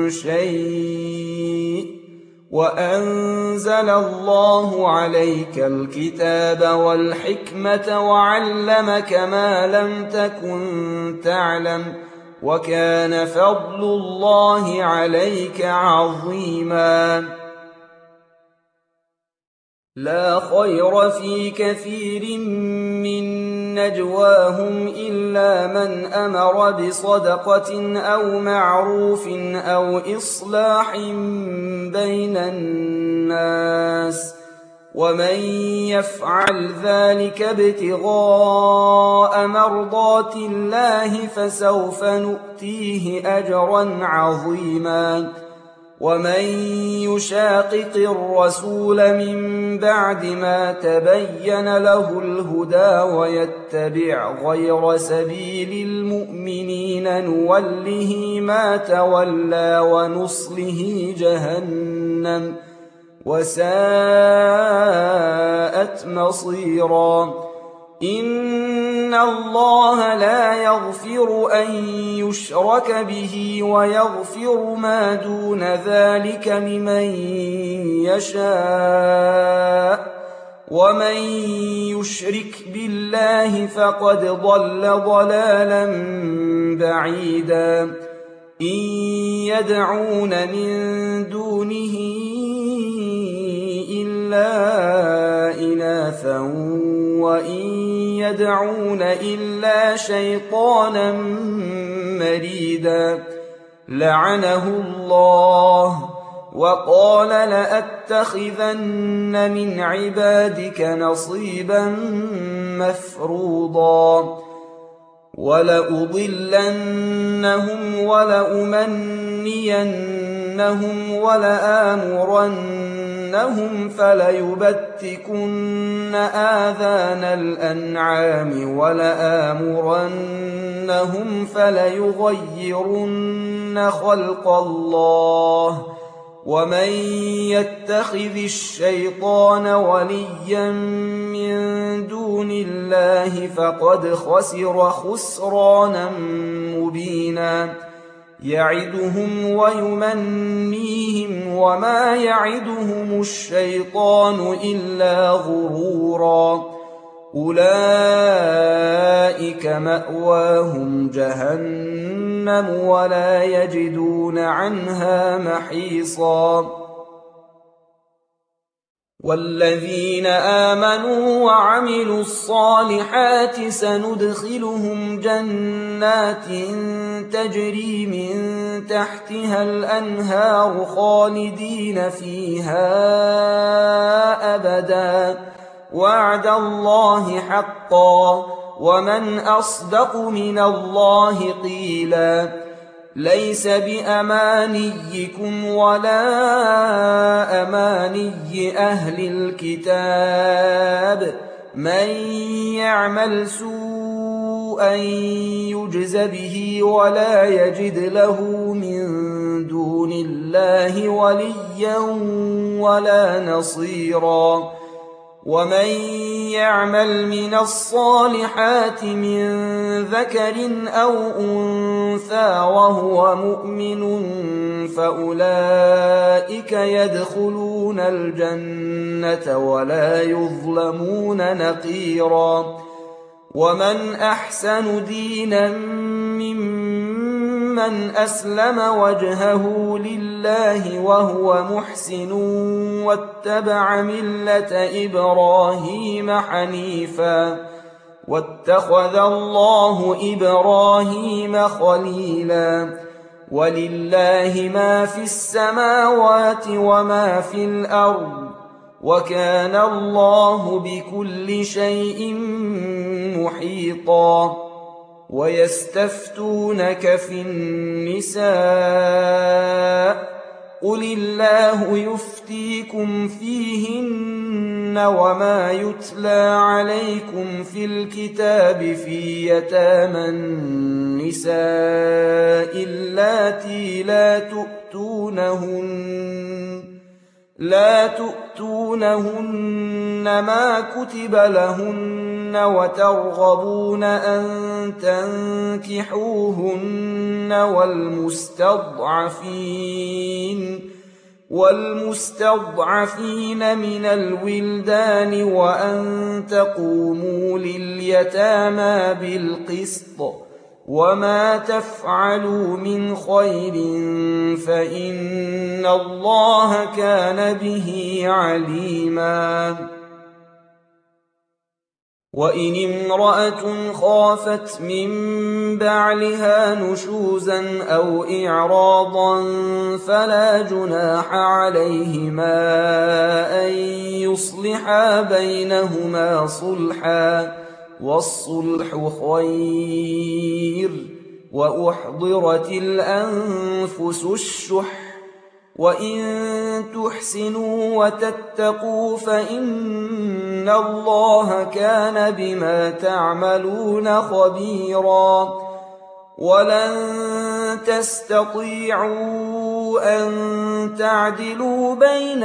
Speaker 1: شيء وأنزل الله عليك الكتاب والحكمة وعلمك ما لم تكن تعلم وكان فضل الله عليك عظيما. لا خير في كثير من نجواهم إلا من أمر بصدقة أو معروف أو إصلاح بين الناس ومن يفعل ذلك ابتغاء مرضات الله فسوف نؤتيه أجرا عظيما. ومن يشاقق الرسول من بعد ما تبين له الهدى ويتبع غير سبيل المؤمنين نوله ما تولى ونصله جهنم وساءت مصيرا. إن الله لا يغفر أن يشرك به ويغفر ما دون ذلك لمن يشاء ومن يشرك بالله فقد ضل ضلالا بعيدا. إن يدعون من دونه إلا إناثا وإن يدعون إلا شيطانا مريدا لعنه الله وقال لأتخذن من عبادك نصيبا مفروضا ولأضلنهم ولأمنينهم ولآمرنهم فليبتكن آذان الأنعام ولآمرنهم فليغيرن خلق الله ومن يتخذ الشيطان وليا من دون الله فقد خسر خسرانا مبينا. يعدهم ويمنيهم وما يعدهم الشيطان إلا غرورا. أولئك مأواهم جهنم ولا يجدون عنها محيصا. والذين آمنوا وعملوا الصالحات سندخلهم جنات تجري من تحتها الأنهار خالدين فيها أبدا وعد الله حقا ومن أصدق من الله قيلا. ليس بأمانيكم ولا أماني أهل الكتاب من يعمل سوءا يجز به ولا يجد له من دون الله وليا ولا نصيرا. ومن يعمل من الصالحات من ذكر أو أنثى وهو مؤمن فأولئك يدخلون الجنة ولا يظلمون نقيرا. ومن أحسن دينا ممن أسلم وجهه لله وهو محسن واتبع ملة إبراهيم حنيفا واتخذ الله إبراهيم خليلا. ولله ما في السماوات وما في الأرض وكان الله بكل شيء محيطا. ويستفتونك في النساء قل الله يفتيكم فيهن وما يتلى عليكم في الكتاب في يتامى النساء اللاتي لا تؤتونهن لا تؤتونهن ما كتب لهن وترغبون أن تنكحوهن والمستضعفين والمستضعفين من الولدان وأن تقوموا لليتامى بالقسط وما تفعلوا من خير فإن الله كان به عليما. وإن امرأة خافت من بعلها نشوزا أو إعراضا فلا جناح عليهما أن يصلحا بينهما صلحا والصلح خير. وأحضرت الأنفس الشح وإن تحسنوا وتتقوا فإن الله كان بما تعملون خبيرا. ولن تستطيعوا أن تعدلوا بين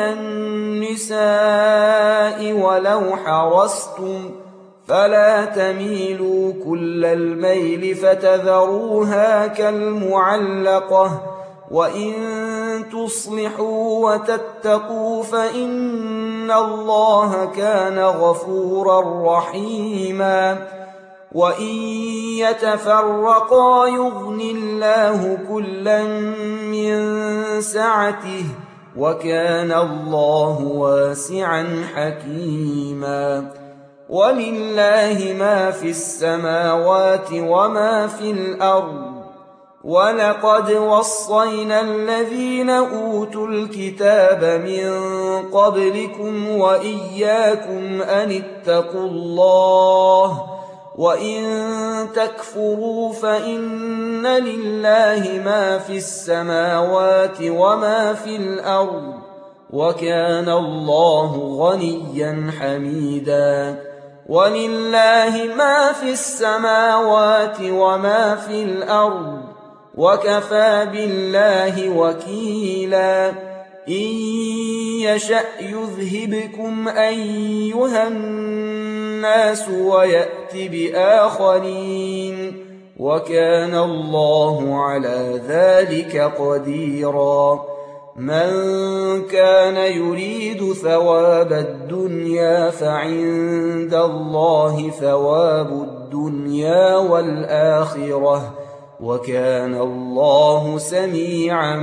Speaker 1: النساء ولو حرصتم فلا تميلوا كل الميل فتذروها كالمعلقة. وإن تصلحوا وتتقوا فإن الله كان غفورا رحيما. وإن يتفرقا يغن الله كلا من سعته وكان الله واسعا حكيما. ولله ما في السماوات وما في الأرض ولقد وصينا الذين أوتوا الكتاب من قبلكم وإياكم أن اتقوا الله وإن تكفروا فإن لله ما في السماوات وما في الأرض وكان الله غنيا حميدا. ولله ما في السماوات وما في الأرض وكفى بالله وكيلا. إن يشأ يذهبكم أيها الناس ويأت بآخرين وكان الله على ذلك قديرا. من كان يريد ثواب الدنيا فعند الله ثواب الدنيا والآخرة وكان الله سميعا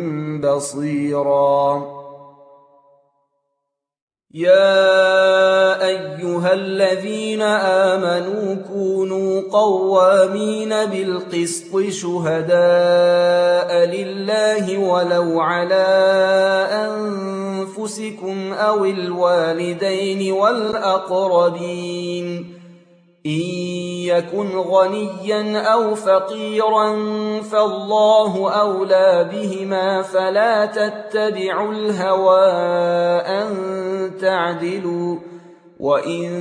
Speaker 1: بصيرا. يا أيها الذين آمنوا كونوا قوامين بالقسط شهداء لله ولو على أنفسكم أو الوالدين والأقربين إن يكن غنيا أو فقيرا فالله أولى بهما فلا تتبعوا الهوى أن تعدلوا وإن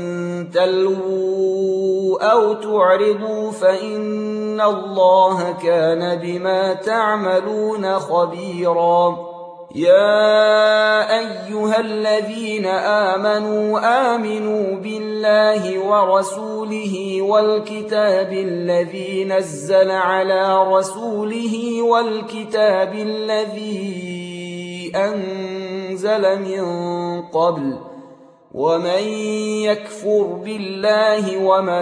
Speaker 1: تلووا أو تعرضوا فإن الله كان بما تعملون خبيرا. يا أيها الذين آمنوا آمنوا بالله ورسوله والكتاب الذي نزل على رسوله والكتاب الذي أنزل من قبل ومن يكفر بالله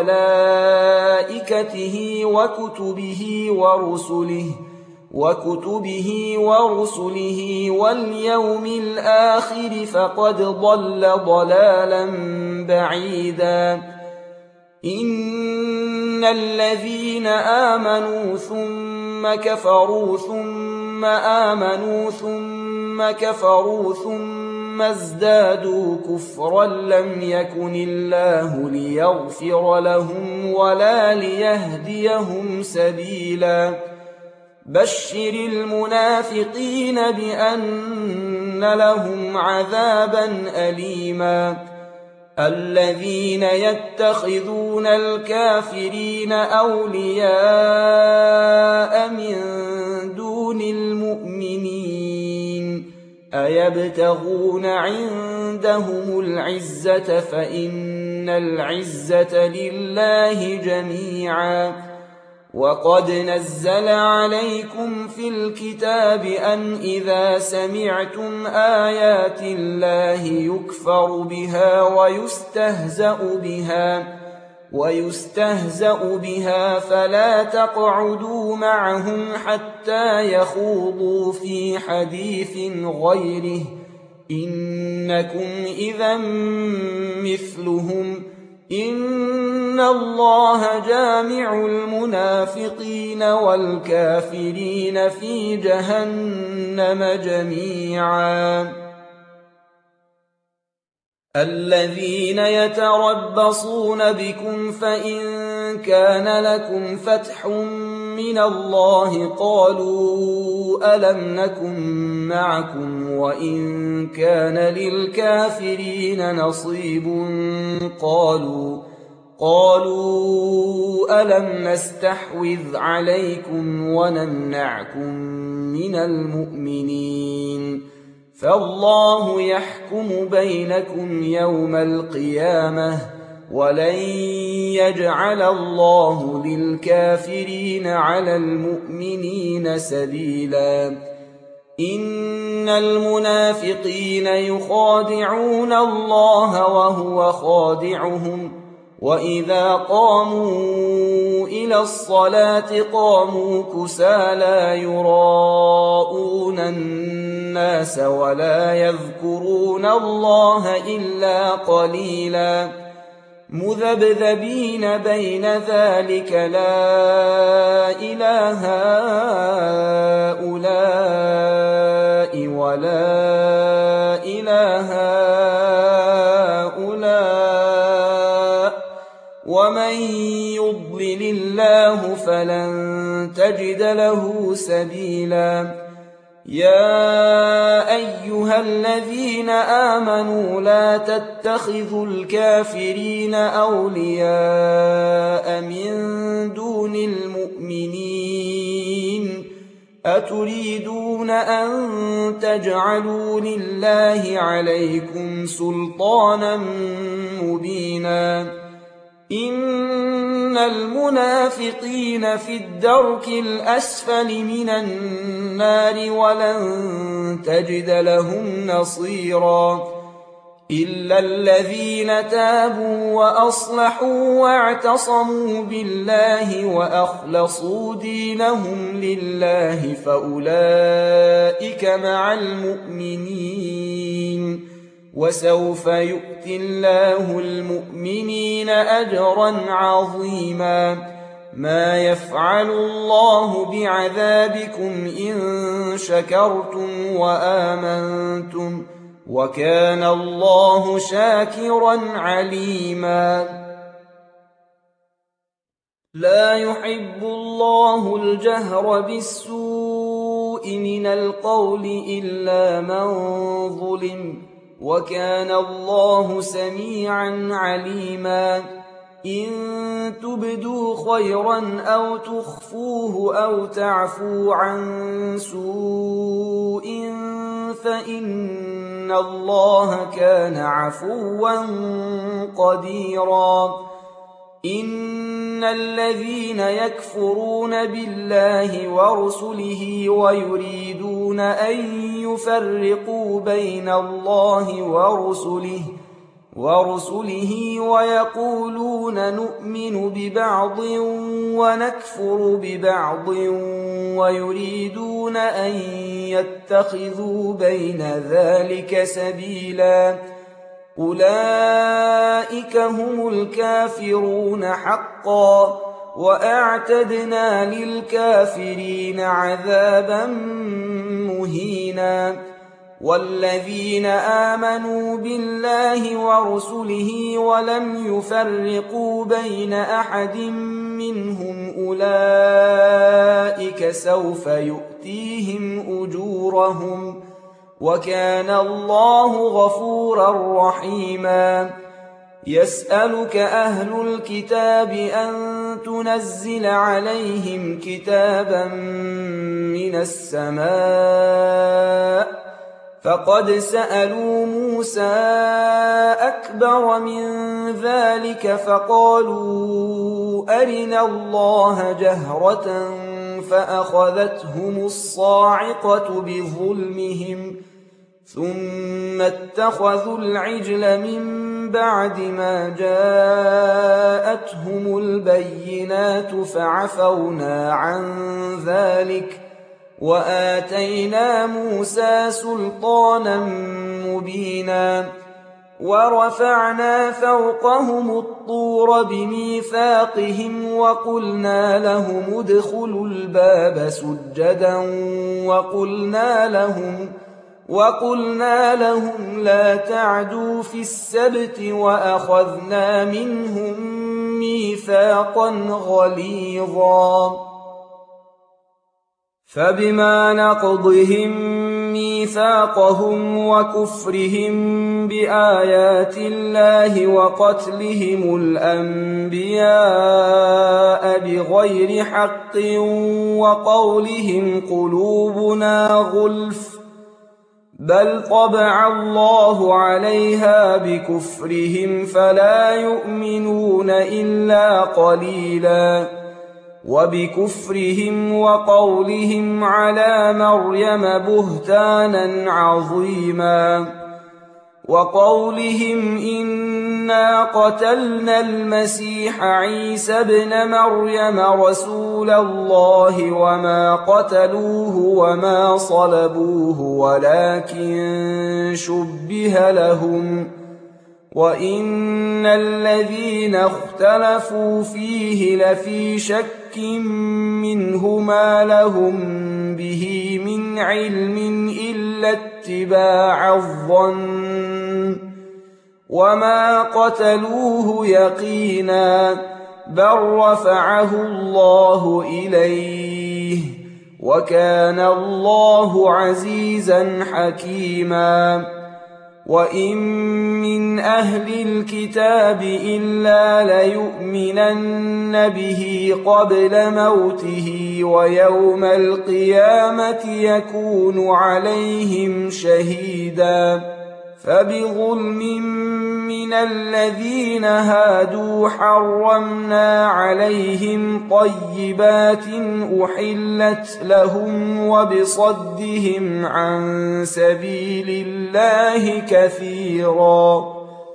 Speaker 1: وملائكته وكتبه ورسله وكتبه ورسله واليوم الآخر فقد ضل ضلالا بعيدا. إن الذين آمنوا ثم كفروا ثم آمنوا ثم كفروا ثم ازدادوا كفرا لم يكن الله ليغفر لهم ولا ليهديهم سبيلا بشر المنافقين بأن لهم عذابا أليما الذين يتخذون الكافرين أولياء من دون المؤمنين أيبتغون عندهم العزة فإن العزة لله جميعا وقد نزل عليكم في الكتاب أن إذا سمعتم آيات الله يكفر بها ويستهزأ بها ويستهزأ بها فلا تقعدوا معهم حتى يخوضوا في حديث غيره إنكم إذا مثلهم إن الله جامع المنافقين والكافرين في جهنم جميعا الذين يتربصون بكم فإن كان لكم فتح من الله قالوا ألم نكن معكم وإن كان للكافرين نصيب قالوا قالوا ألم نستحوذ عليكم ونمنعكم من المؤمنين فالله يحكم بينكم يوم القيامة ولن يجعل الله للكافرين على المؤمنين سبيلا إن المنافقين يخادعون الله وهو خادعهم وإذا قاموا إلى الصلاة قاموا كسالى يراءون الناس ولا يذكرون الله إلا قليلا مذبذبين بين ذلك لا إله هؤلاء ولا إله هؤلاء ومن يضلل الله فلن تجد له سبيلا يا أيها الذين آمنوا لا تتخذوا الكافرين أولياء من دون المؤمنين أتريدون أن تجعلوا لله عليكم سلطانا مبينا إن المنافقين في الدرك الأسفل من النار ولن تجد لهم نصيرا إلا الذين تابوا وأصلحوا واعتصموا بالله وأخلصوا دينهم لله فأولئك مع المؤمنين وسوف يؤتي الله المؤمنين أجرا عظيما ما يفعل الله بعذابكم إن شكرتم وآمنتم وكان الله شاكرا عليما لا يحب الله الجهر بالسوء من القول إلا من ظلم وكان الله سميعا عليما إن تبدوا خيرا أو تخفوه أو تعفو عن سوء فإن الله كان عفوا قديرا إن الذين يكفرون بالله ورسله ويريدون أن يفرقوا بين الله ورسله ورسله ويقولون نؤمن ببعض ونكفر ببعض ويريدون أن يتخذوا بين ذلك سبيلا أولئك هم الكافرون حقا، وأعتدنا للكافرين عذابا مهينا. والذين آمنوا بالله ورسله ولم يفرقوا بين أحد منهم أولئك سوف يؤتيهم أجورهم، وكان الله غفورا رحيما. يسألك أهل الكتاب أن تنزل عليهم كتابا من السماء، فقد سألوا موسى أكبر من ذلك فقالوا أرنا الله جهرة فأخذتهم الصاعقة بظلمهم، ثم اتخذوا العجل من بعد ما جاءتهم البينات فعفونا عن ذلك، وآتينا موسى سلطانا مبينا. ورفعنا فوقهم الطور بميثاقهم وقلنا لهم ادخلوا الباب سجدا وقلنا لهم وقلنا لهم لا تعدوا في السبت، وأخذنا منهم ميثاقا غليظا. فبما نقضهم ميثاقهم وكفرهم بآيات الله وقتلهم الأنبياء بغير حق وقولهم قلوبنا غلف، بل طبع الله عليها بكفرهم فلا يؤمنون إلا قليلا. وبكفرهم وقولهم على مريم بهتانا عظيما، وقولهم إنا قتلنا المسيح عيسى ابن مريم رسول الله وما قتلوه وما صلبوه ولكن شبه لهم، وإن الذين اختلفوا فيه لفي شك منه ما لهم به من علم إلا اتباع الظن، وما قتلوه يقينا، بل رفعه الله إليه، وكان الله عزيزا حكيما. وإن من أهل الكتاب إلا ليؤمنن به قبل موته، ويوم القيامة يكون عليهم شهيدا. فبظلم من الذين هادوا حرمنا عليهم طيبات أحلت لهم، وبصدهم عن سبيل الله كثيرا،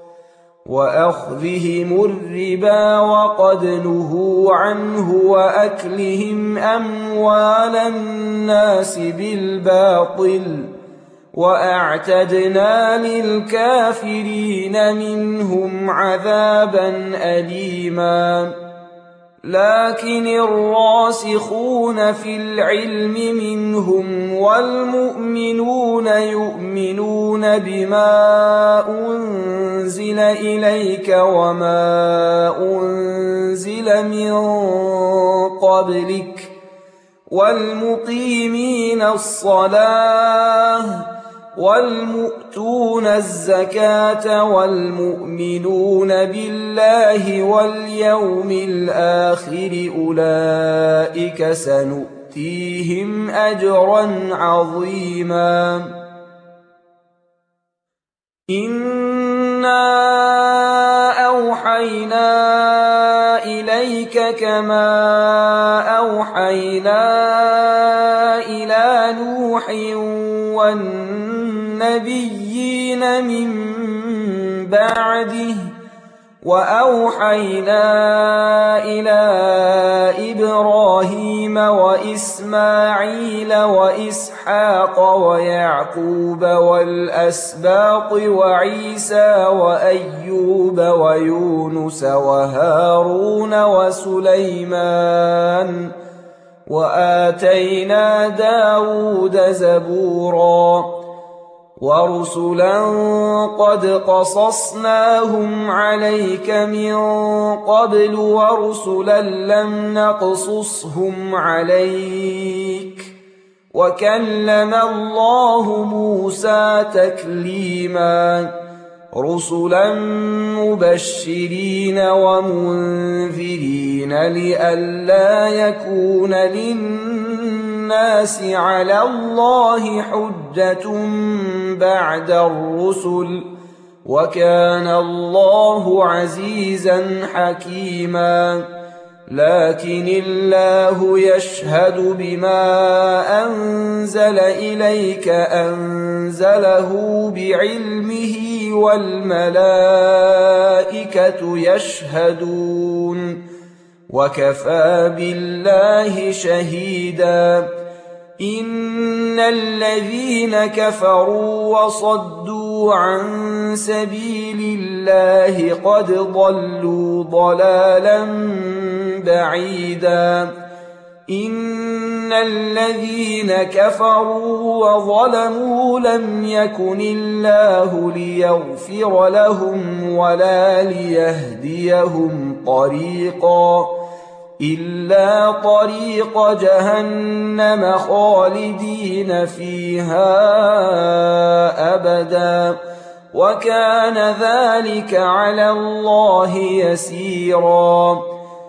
Speaker 1: وأخذهم الربا وقد نهوا عنه، وأكلهم أموال الناس بالباطل، وأعتدنا للكافرين منهم عذابا أليما. لكن الراسخون في العلم منهم والمؤمنون يؤمنون بما أنزل إليك وما أنزل من قبلك، والمقيمين الصلاة والمؤتون الزكاة والمؤمنون بالله واليوم الآخر أولئك سنؤتيهم أجرا عظيما. إنا أوحينا إليك كما أوحينا إلى نوح والنبيين من بعده وأوحينا إلى إبراهيم وإسماعيل وإسحاق ويعقوب والأسباط وعيسى وأيوب ويونس وهارون وسليمان وآتينا داود زبورا ورسلا قد قصصناهم عليك من قبل ورسلا لم نقصصهم عليك وكلم الله موسى تكليما رسلا مبشرين ومنذرين لئلا يكون للناس على الله حجة بعد الرسل وكان الله عزيزا حكيما لكن الله يشهد بما أنزل إليك أنزله بعلمه والملائكة يشهدون وكفى بالله شهيدا إن الذين كفروا وصدوا عن سبيل الله قد ضلوا ضلالا بعيدا إن الذين كفروا وظلموا لم يكن الله ليغفر لهم ولا ليهديهم طريقا إلا طريق جهنم خالدين فيها أبدا وكان ذلك على الله يسيرا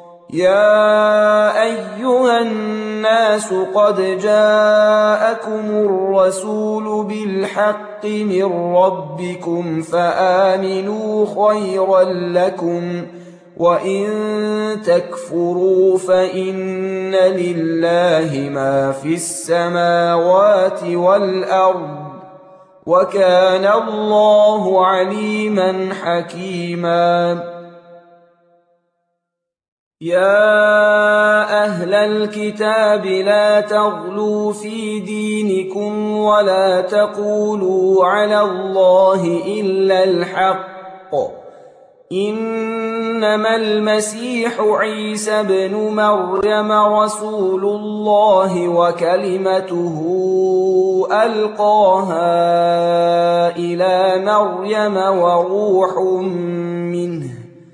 Speaker 1: يا أيها الناس قد جاءكم الرسول بالحق من ربكم فآمنوا خيرا لكم وإن تكفروا فإن لله ما في السماوات والأرض وكان الله عليما حكيما يا أهل الكتاب لا تغلوا في دينكم ولا تقولوا على الله إلا الحق إنما المسيح عيسى ابن مريم رسول الله وكلمته ألقاها إلى مريم وروح منه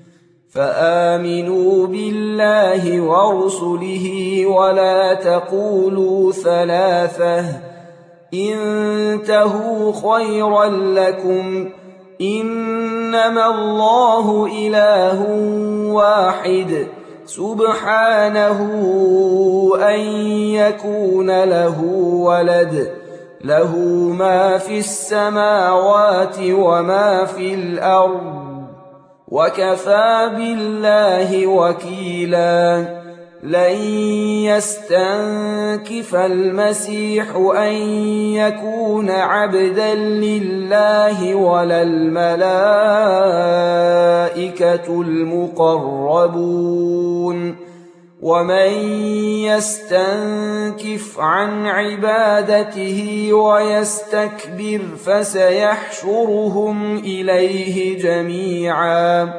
Speaker 1: فآمنوا بالله ورسله ولا تقولوا ثلاثة انتهوا خيرا لكم إنما الله إله واحد سبحانه أن يكون له ولد له ما في السماوات وما في الأرض وكفى بالله وكيلا لن يستنكف المسيح أن يكون عبدا لله ولا الملائكة المقربون ومن يستنكف عن عبادته ويستكبر فسيحشرهم إليه جميعا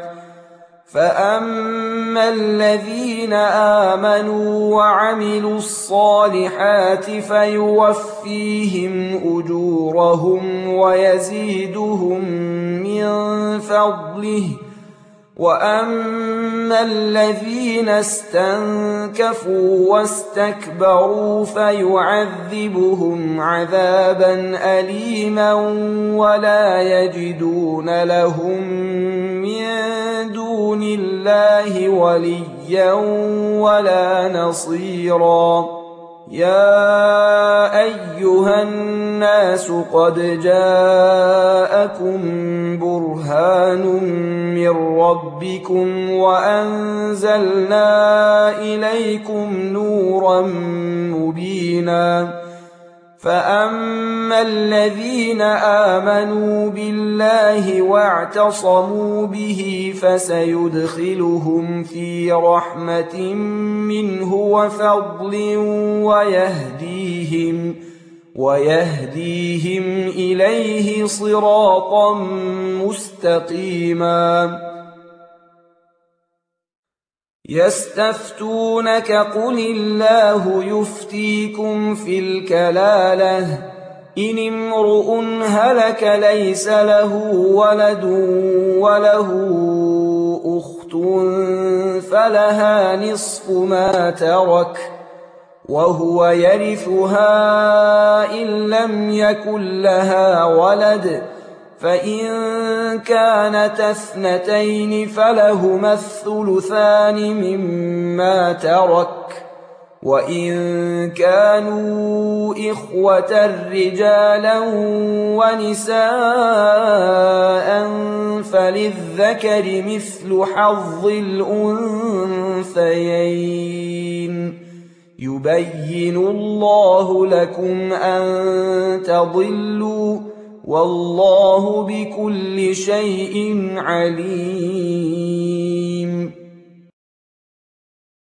Speaker 1: فأما الذين آمنوا وعملوا الصالحات فيوفيهم أجورهم ويزيدهم من فضله وأما الذين استنكفوا واستكبروا فيعذبهم عذابا أليما ولا يجدون لهم من دون الله وليا ولا نصيرا يا أيها الناس قد جاءكم برهان من ربكم وأنزلنا إليكم نورا مبينا فأما الذين آمنوا بالله واعتصموا به فسيدخلهم في رحمة منه وفضل ويهديهم ويهديهم إليه صراطا مستقيما. يستفتونك قل الله يفتيكم في الكلالة إن امرؤ هلك ليس له ولد وله أخت فلها نصف ما ترك وهو يرثها إن لم يكن لها ولد، فإن كانتا اثنتين فلهما الثلثان مما ترك، وإن كانوا إخوة رجالا ونساء فللذكر مثل حظ الأنثيين. يبين الله لكم أن تضلوا والله بكل شيء عليم.